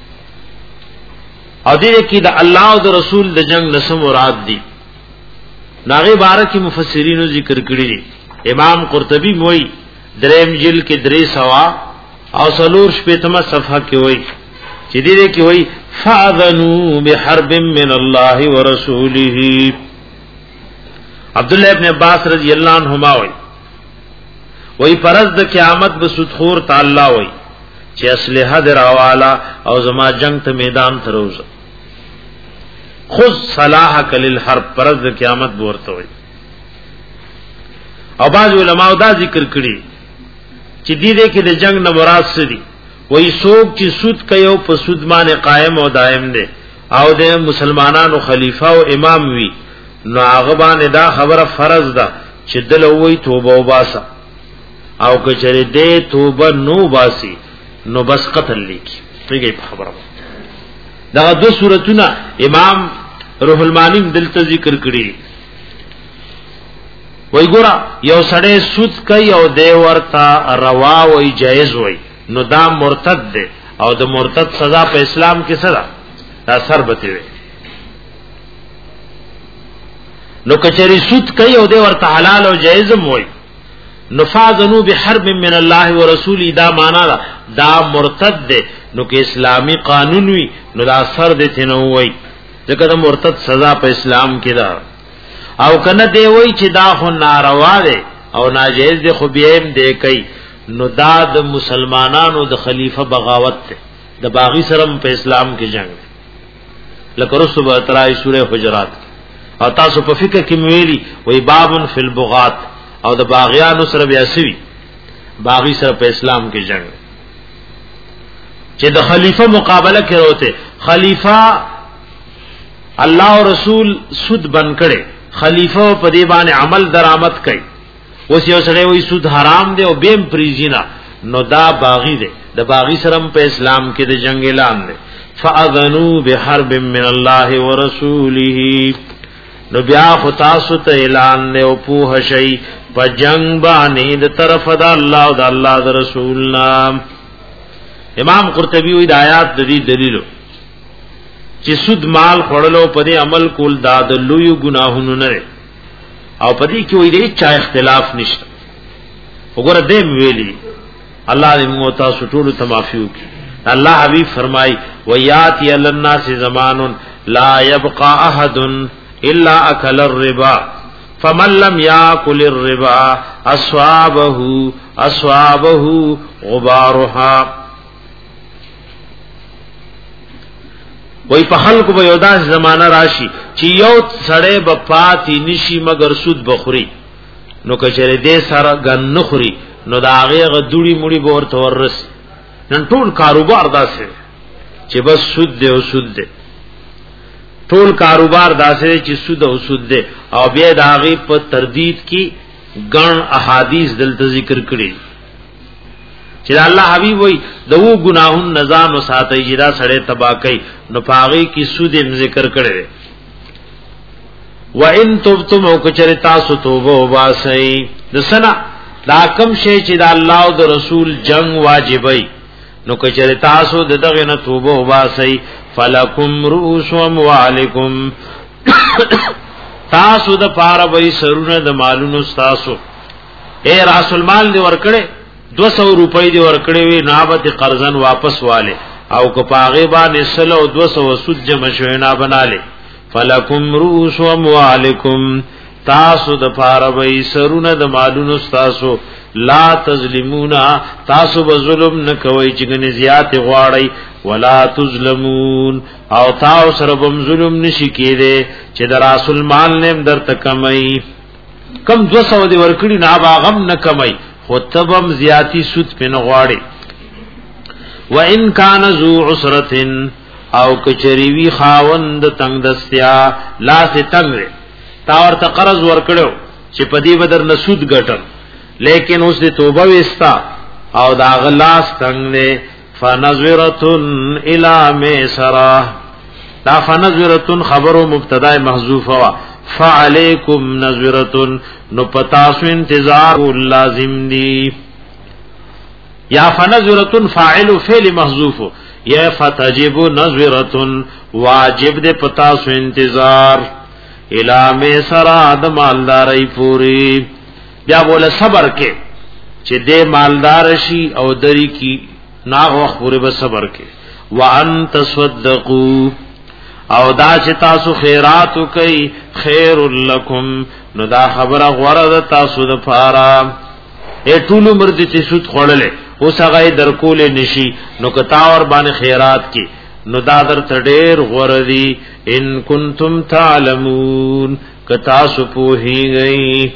Speaker 3: او دې کې د الله او د رسول د جنگ نسم مراد دي ناغه بارکی مفسرینو ذکر کړی دي امام قرطبی موئی دریم جل کې درې سوا او سلور شپیتمه صفحه کې وای چې دې کې وای فاذنوا بحرب من الله ورسوله عبد الله ابن عباس رضی الله عنهما وای وای پرز د قیامت به سودخور تعالی وای چې اسلحه دراوالا او زما جنگ ته میدان تروز خذ صلاحک للحرب پرز د قیامت ورته وای او باز علماء دا ذکر کړي چې دې دې کې د جنگ نه مراد څه دي وای څوک چې سود کوي په سود باندې قائم او دائم دي او د مسلمانانو خلیفہ او امام وي نو هغه باندې دا خبره فرض ده چې دل وای توبه وباسه او کچره دې توبه نو باسي نو بس قتل لیکي پیږي خبره دا دو سورتونه امام روح المانی دلته ذکر کړی وای ګورا یو سړی سود کوي او دی ورته روا وای جایز وای نو دا مرتد دی او د مرتد سزا په اسلام کې سزا دا سر بته وي نو کچری سود کوي او دی ورته حلال او جایز وای نفاذنو بحرب من الله ورسول دا معنا دا, دا مرتد دی نو کې اسلامی قانون وي نو دا سر دې تنو وای ځکه د مرتد سزا په اسلام کې ده او کنه دی وای چې دا خو ناروا دی او ناجیز دی خو بیم دی کوي نو دا د مسلمانانو د خلیفہ بغاوت دی د باغی سرم په اسلام کې جنگ لکه رسو به ترای سوره حجرات او تاسو په فقہ کې ویلي وای بابن فی البغات او د باغیانو سره بیا سوي باغی سره په اسلام کې جنگ چې د خلیفہ مقابله کړوته خلیفہ الله او رسول سود بن کړي خلیفہ په دې باندې عمل درآمد کوي اوس یو سره وي سود حرام دی او بیم پریزینا نو دا باغی دی د باغی سره په اسلام کې د جنگ اعلان دی فاذنوا بحرب من الله ورسوله نو بیا خو تاسو ته اعلان دی او په شي په جنگ باندې د طرف د الله او د الله د رسول نام امام قرطبی وی د آیات د دې دلیل چې سود مال خړلو په دې عمل کول دا د لوی ګناهونو نه او په دې کې وی دې چا اختلاف نشته وګوره دې ویلي الله دې موږ تاسو ټول ته معافي وکړي الله حبیب فرمای ویاتی الناس زمان لا يبقى احد الا اكل الربا فمن لم ياكل الربا اصابه اصابه غبارها وای په خلکو به یو داس زمانہ راشي چې یو سړی به پاتې نشي مگر سود بخوري نو کچره دې سره غن نخوري نو دا هغه غدوړي مړي به ورته ورس نن ټول کاروبار داسې چې بس سود دی او سود دی ټول کاروبار داسې چې سود او سود دی او بیا دا هغه په تردید کې ګڼ احادیث دلته ذکر کړي چې الله حبیب وای دغه ګناهون نزان او ساتي جدا سړې تبا کوي نو پاغي کی سود ذکر کړي و ان تبتم او کچری تاسو توبه واسي دسنا دا کم شی چې د الله او د رسول جنگ واجبای نو کچره تاسو دغه نه توبه وباسي فلکم رؤوس اموالکم تاسو د پاره وای سرونه د مالونو تاسو اے رسول مال دی ورکړي دو سو روپۍ دی ورکړي وی نابت قرضن واپس والے او کو پاغه باندې سلو دو سو سود جمع شوینا بناله فلکم رؤوس اموالکم تاسو د پاره وای سرونه د مالونو تاسو لا تظلمونا تاسو به ظلم نه کوي چې ګنې زیات غواړي ولا تظلمون او تاسو سره به ظلم نشي کېده چې د رسول مال نیم در تکمای کم دو سو دی ورکړي نه باغم نه کمای خو تبم زیاتی سود پنه غواړي و ان کان ذو عسرتن او کچری وی خاوند تنگ دستیا لاس تنگ تا ورته قرض ورکړو چې پدی بدر نسود ګټل لیکن اس نے توبہ وستا او دا غلاس تنگ نے فنظرتن الی میسرہ دا فنظرتن خبر و مبتدا محذوف ہوا فعلیکم نظرتن نو پتاسو انتظار لازم دی یا فنظرتن فاعل فعل محذوف یا فتجب نظرتن واجب دے پتاسو انتظار الی میسرہ آدم مالداری پوری بیا بوله صبر کې چې دې مالدار شي او دری کی ناغ وخت پورې به صبر کې وان تصدقوا او دا چې تاسو خیرات کوي خیر لکم نو دا خبره غوړه تاسو د پاره اے ټول مرد چې سود خړلې اوس هغه درکول نشي نو کتا اور باندې خیرات کې نو دا در تډیر غوړه دي ان کنتم تعلمون کتا سو پوهی گئی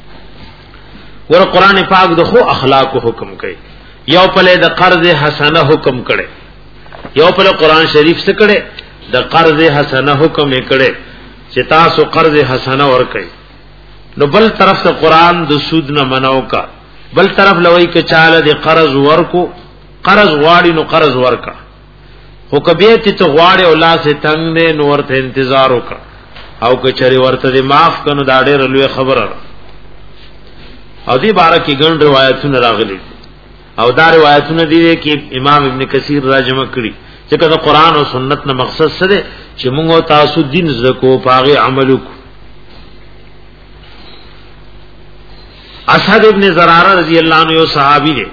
Speaker 3: ور قران پاک د خو اخلاق حکم کوي یو پله د قرض حسنه حکم کړي یو پله قران شریف څخه کړي د قرض حسنه حکم یې کړي چې تاسو قرض حسنه ور کوي نو بل طرف ته قران د سود نه منو کا بل طرف لوي ک چاله د قرض ورکو قرض غواړي نو قرض ورکا خو کبه ته ته غواړي او لاس تنگ نه نو ورته انتظار وکا او ک چری ورته معاف کنو دا ډېر لوی خبره او دی بارہ کی ګڼ روایتونه راغلي او دا روایتونه دي چې امام ابن کثیر راجمع کړي چې کله قران او سنت نه مقصد څه دی چې موږ تاسو دین زکو پاغه عمل کو اسد ابن زراره رضی الله عنه یو صحابي دی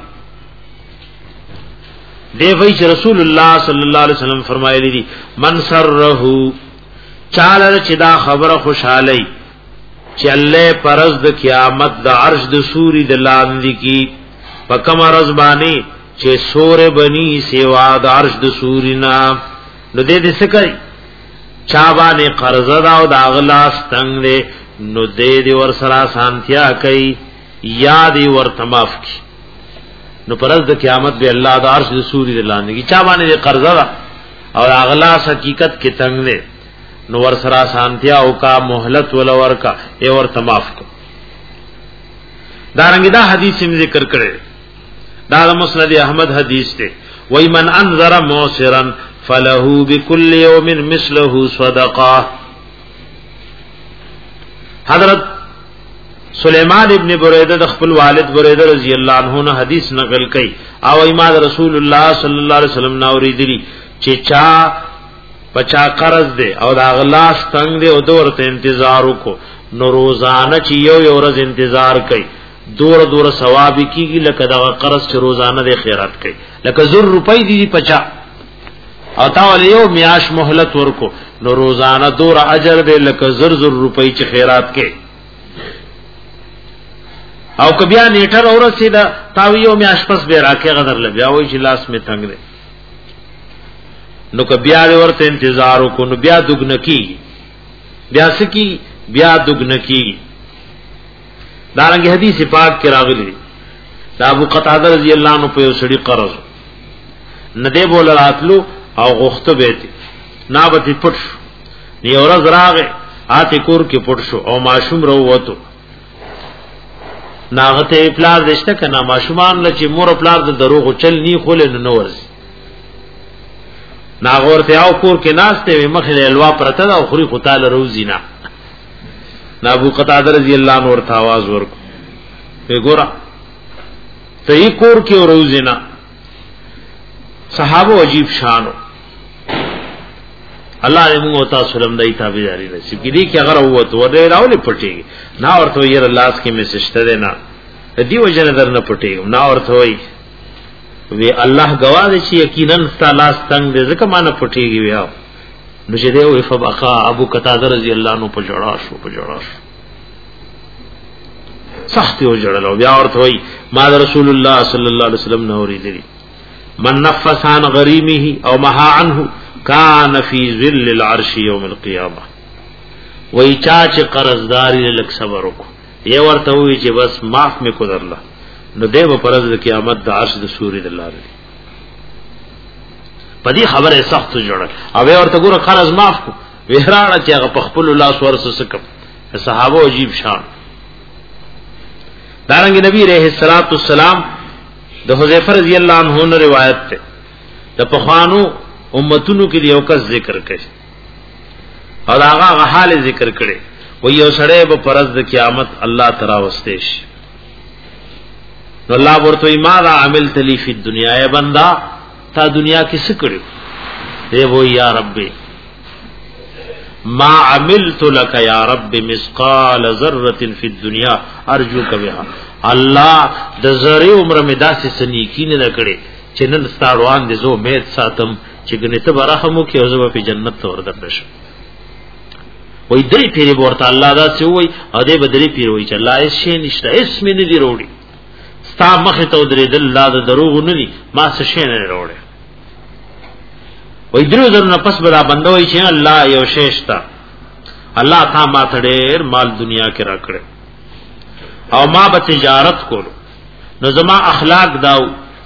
Speaker 3: دی وی چې رسول الله صلی الله علیه وسلم فرمایلی دي من سره چاله چې دا خبره خوشالي چې الله پرز د قیامت د عرش د سوري د لاندې کی پکم رزبانی چې سور بنی سیوا د عرش د سوري نا نو دې دې سکري چا باندې قرض دا او د اغلاس تنگ دې نو دې دې ور سره سانتیا کوي یاد ور تماف کی نو پرز د قیامت به الله د عرش د سوري د لاندې کی چا باندې قرض دا او اغلاس حقیقت کې تنگ دې نو ور سرا سانتیا او کا مهلت ول ورکا ای ور تماف کو دارنګ دا حدیث می ذکر کړي دا مسند احمد حدیث ته وای من انذر موسرا فله بكل يوم مثله صدقه حضرت سلیمان ابن بریدہ د خپل والد بریدہ رضی الله عنه نه حدیث نقل کړي او ایماد رسول الله صلی الله علیه وسلم ناوری دي چې چا پچا قرض دے او دا غلاس تنگ دے او دورته انتظار وکړو نو روزانه چې یو یو ورځ انتظار کوي دور دور ثواب کیږي لکه دا قرض چې روزانه دے خیرات کوي لکه زر روپۍ دی پچا او تا ول یو میاش مهلت ورکو نو روزانه دور اجر دے لکه زر زر روپۍ چې خیرات کوي او کبیا نیټر اورسه دا تاویو میاش پس به راکې غدر لبیا وای چې لاس می تنگ دے نو که بیا ورته انتظار وکړو نو بیا دګنکی بیا سکی بیا دګنکی دارنګ حدیث پاک کې راغلی دا ابو قتاده رضی الله عنه په یو سړي قرض نه دی بول راتلو او غوخته بیت نابتی پټ نی اورز راغه آتی کور کې پټ شو او ماشوم رو وته ناغته پلار دشته کنا ماشومان لچې مور پلار د دروغ چل نی خول نه نورز ناغورته او کور کې ناشته مخه الوا پرته او خوري خدای روزینا ابو قتاده رضی الله عنه ورته आवाज ورکو وګوره ته کور کې وروزینا صحابه عجیب شانو الله دې موږ تاسو لم دای تابعداري نصیب کړي کې اگر وته ورې راولې پټيږي نا ورته یې الله کې مسشته نه دی وجه نظر نه پټيږي نا ورته وي وی الله گواه دې چې یقینا ستالاس تنگ دې ځکه مان پټيږي ویا نو چې دی وی فبقا ابو قتاده رضی الله عنه په جوړا شو په جوړا شو سخت یو جوړل بیا ورته وی ما رسول الله صلی الله علیه وسلم نو ورېدلی من نفس عن غریمه او مها عنه کان فی ظل العرش یوم القیامه وای چا چې قرضداري لک صبر وکړو یې ورته وی چې بس معاف مې کو درله نو دیو پرز د قیامت د عرش د سوري د الله دی پدې خبره سخت جوړه او ورته ګوره قرض معاف کو وهراړه چې هغه په خپل الله سورس سکم صحابه عجیب شان دارنګ نبی رحمه الصلاه والسلام د حذیفه رضی الله عنه نے روایت ده د پخوانو امتونو کې یو کس ذکر کړي او هغه حال ذکر کړي و یو سړی په پرز د قیامت الله تعالی واستېش نو الله ورته ما را عملت لی فی الدنیا ای بندا تا دنیا کې څه کړو دی و یا رب ما عملت لك یا رب مثقال ذره فی الدنیا ارجوک بها الله د زری عمر می داسې سنیکی نه کړي چې نن ستاروان دي زو امید ساتم چې ګنې ته برحمو کې او زو په جنت ته ورده نشم وای درې پیری ورته الله دا څه وای ا دې بدري پیر وای چې الله هیڅ شي نشته هیڅ مې نه دی وروړي ستا مخه ته درې د الله د دروغ نه دي ما څه شي نه وروړي وای درو درو نه پس بلا بندوي چې الله یو شیشتا الله تا ما ډېر مال دنیا کې راکړي او ما به تجارت کولو نو زما اخلاق داو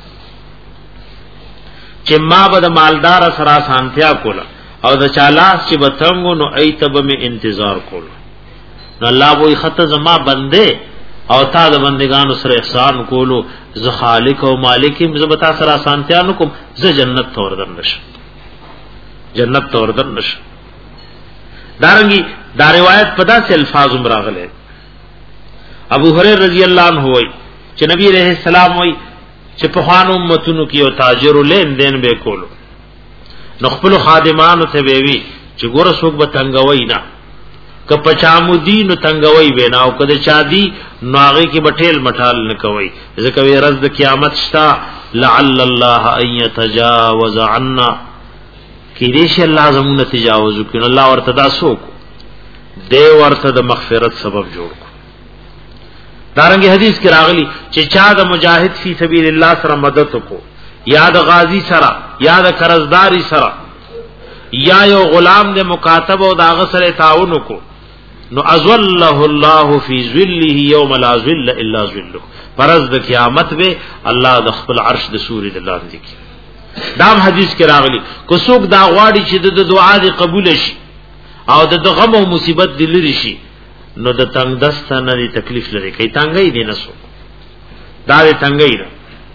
Speaker 3: چې ما به د مالدار سره سانتیا کوله او د چالاس چې بتنګو نو ایتب می انتظار کولو نو الله وې خط زما بنده او تا د بندگانو سره احسان کولو ز خالق او مالک مزبتا سره سانتیا نو کوم ز جنت توردن نشم جنت توردن نشم دارنګي دا روایت پدا سے الفاظ راغله ابو هريره رضی الله عنه وای چې نبی رحمه السلام وای چې په خوانو امتونو کې او تاجر لین دین به کولو نو خپل خادمانو ته وی چې ګوره څوک به تنگوي نه ک پچامو دین تنگوي وینا او کده چا دی ناغه کې بټیل مټال نه کوي ځکه وی رز د قیامت شتا لعل الله ان يتجاوز عنا کې دې شه الله زمونه تجاوز کړي الله ورته دا سوک دی ورته د مغفرت سبب جوړ دارنګه حدیث کې راغلی چې چا د مجاهد فی سبیل الله سره مدد کو یا د غازی سره یا د قرضداري سره یا یو غلام د مکاتب او داغه سره تعاون کو نو ازله الله فی ذله یوم لا ذل الا ذله فرض د قیامت به الله د خپل عرش د سوري د لاندې کی دام حدیث کې راغلی کو څوک دا غواړي چې د دعا دی قبول شي او د غم او مصیبت دی لري شي نو د تنگ دست نه دی تکلیف لري کوي تنگي دی نسو دا دی تنگي دا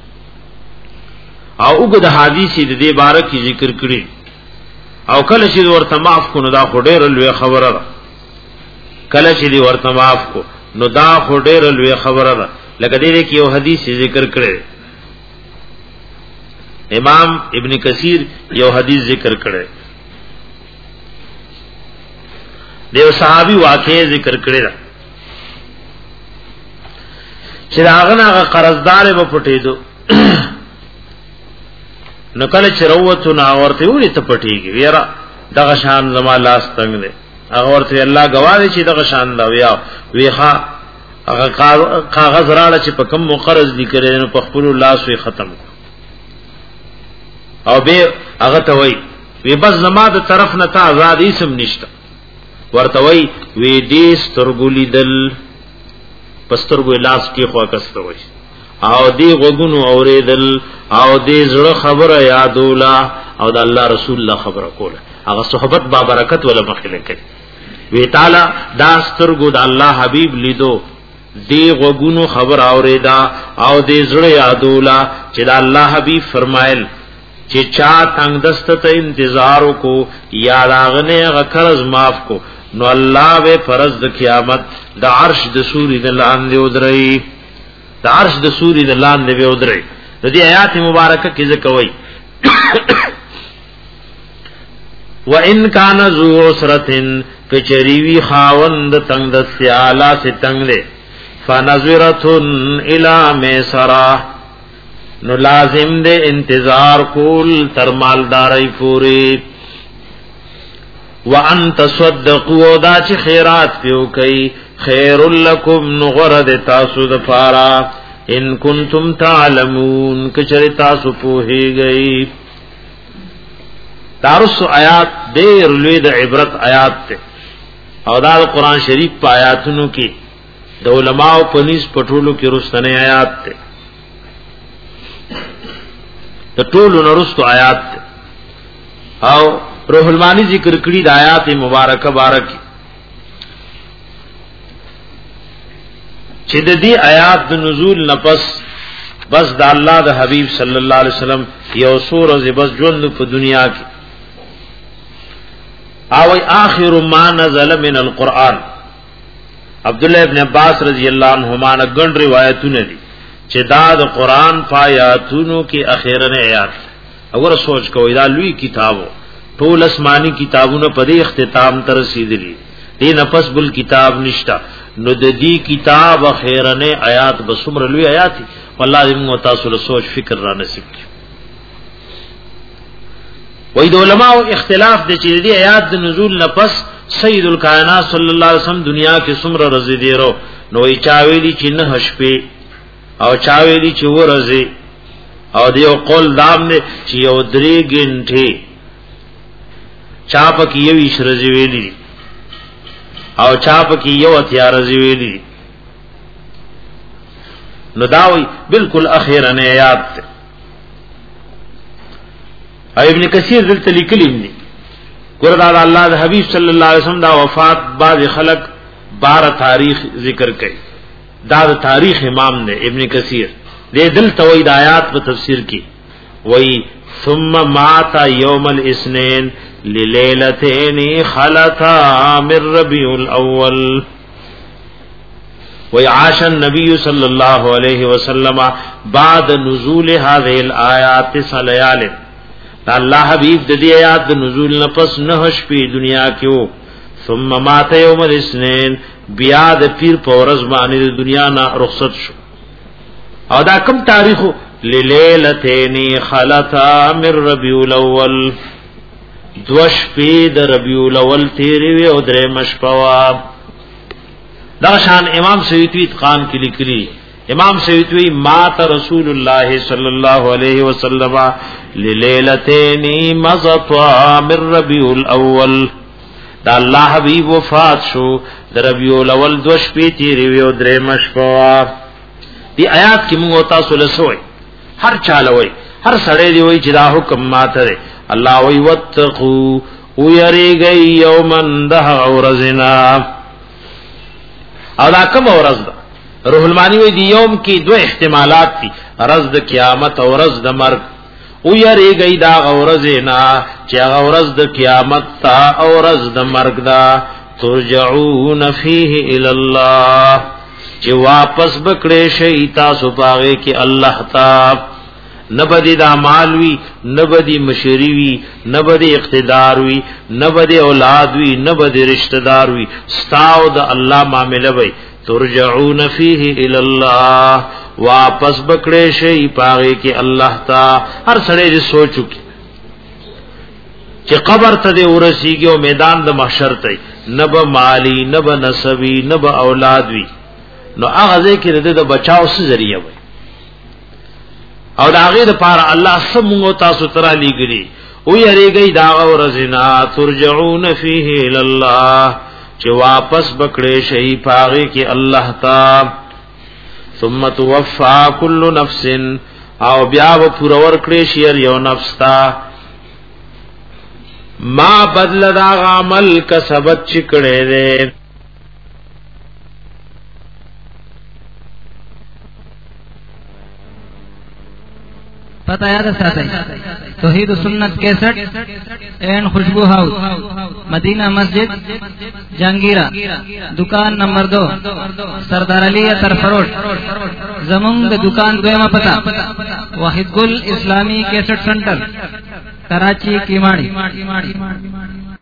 Speaker 3: او وګد حدیث د دې باره کې ذکر کړی او کله چې ورته معاف کو نو دا خډېر لوی خبره ده کله چې ورته معاف کو نو دا خډېر لوی خبره ده لکه دې کې یو حدیث ذکر کړی امام ابن کثیر یو حدیث ذکر کړی دیو صحابی واقع ذکر کړی دا چې هغه هغه قرضدار به پټې دو نو کله چې وروته نو ورته وړي ته پټيږي ویرا دغه شان زما لاس تنگ دی هغه ورته الله گواهی چې دغه شان دا ویا ویخه هغه کاغذ راړه چې په کوم قرض لیکره نو په خپل لاس وی ختم او به هغه ته وای وی بس زما د طرف نه تا آزاد اسم نشته ورته وای وی دې سترګولې دل پسترګو لاس کې خوا کسته وای او دی غوګونو اوریدل او دی زړه خبره یادولا او د الله رسول الله خبره کوله هغه صحبت با برکت ولا مخله کړي وی تعالی دا سترګو د الله حبیب لیدو دی غوګونو خبر اوریدا او دی زړه یادولا چې د الله حبیب فرمایل چې چا تنگ دست ته انتظار کو یا راغنه غرض معاف کو نو الله به فرض د قیامت د عرش د سوري د لاندې ودري د عرش د سوري د لاندې به ودرې. د دې آیات مبارکه کې ذکر کوي وَإِن كَانَ ذُو عُسْرَةٍ کچریوی خاوند تنگ د سیالا سے تنگ دے فَنَظِرَةٌ إِلَى مَيْسَرَةٍ نو لازم دے انتظار کول تر مالدارای پوری. وَأَن تَصَدَّقُوا دا چې خیرات پیو کوي خیر لکم نغرد تاسو د پارا ان کنتم تعلمون کچری تاسو پوهی گئی. دارس آیات دیر لوی د عبرت آیات ته او دا قرآن شریف په آیاتونو کې د علماء په نس پټولو کې رستنه آیات ته د ټولو نرستو آیات ته او روح المانی ذکر کړي د آیات مبارکه بارک چې د دې آیات د نزول نفس بس د الله د حبیب صلی الله علیه وسلم یو سورہ بس ژوند په دنیا کې او آخر ما نزل من القرآن. عبداللہ ابن عباس رضی اللہ عنہما نے گن روایتونه دي چې دا د قرآن پایاتونو کې اخیرنه آیات. اور سوچ کوئ دا لوی کتابو ټول اسماني کتابونو په دې اختتام تر رسیدلی دې نفس بل کتاب نشتا نو د دې کتاب اخیرنه آیات بسمر لوی آیات والله دې تاسو له سوچ فکر را نصیب کړي. وې د علماء اختلاف د چې دې آیات د نزول نفس سید الکائنات صلی الله علیه وسلم دنیا کې څومره ورځې دی ورو نو یې چاویلی چې نه شپې او چاویلی چې ورځې او دیو قول دام نه چې یو درې غنټه چاپ کې یو اشرځ ویلی او چاپ کې یو اتیار ویلی نو داوی بالکل اخیرنه آیات ابن کثیر دلته لیکلی دی ګوردا الله د حبیب صلی الله علیه وسلم دا وفات بعد خلق بارہ تاریخ ذکر کړي دا د تاریخ امام نے ابن کثیر دې دلته وې د آیات په تفسیر کې وې ثم مات یوم الاثنين للیلتين خلتا من ربيع الاول وعاش النبي صلى الله عليه وسلم بعد نزول هذه الايات سليال. الله حبیب د دې آیات د نزول نفس نه شپې دنیا کې وو ثم مات یوم الاثنين بیا د پیر پورز باندې د دنیا نه رخصت شو. او دا کوم تاریخ للیلتین خلتا من ربیع الاول دوش پی د ربیع الاول تیری وی او درې مشپوا. دا شان امام سیوطی اتقان کې لیکلی امام سیوطی مات رسول الله صلی الله علیه وسلم للیلتین مضطا من ربیع الاول. دا الله حبیب وفات شو د ربیع الاول دوش پی تیری وی او درې مشپوا. دی آیات کی موږ تاسو له سوې هر چاله وای هر سړی دی وای چې دا حکم ماته الله وای وتقو او یریږي یومن ده اورزنا او دا کوم ورځ ده روح المانی وای دی یوم کې دوه احتمالات دي ورځ د قیامت او ورځ د مرګ. او یریږي دا اورزنا چې اورز د قیامت تا او ورځ د مرګ دا ترجعون فیه الی الله چې واپس بکړې شي تاسو پاغه کې الله تا نبدی دا مالوی نبدی مشری وی نبدی اقتدار وی نبدی اولاد وی نبدی رشتہ دار وی ستاو د الله معاملې وی ترجعون فیه الی الله واپس بکړې شي پاغه کې الله تا. هر سړی دې سوچو چې قبر ته دې ورسیږي او میدان د محشر ته نب مالی نب نسبی نب اولاد وی نو هغه ذکر دې د بچاو څه ذریعہ وي او دا غیر لپاره الله سمو تاسو ترا لګري او یریږي دا ورزنا ترجعون فیه الی الله چې واپس بکړې شي پاغه کې الله تا. ثم توفى كل نفس او بیا و پورا ور کړې شي یو نفس تا ما بدل دا عمل کسبت چکړې ده.
Speaker 4: पता याद साथी तौहीद सुन्नत cassette and Khushbu house, Madina मस्जिद, जहांगीरा, दुकान नंबर दो, सरदार अली तरफरोश। जमुंग दुकान द्वेमा पता वाहिद गुल इस्लामी कैसेट सेंटर, कराची, कीमाड़ी।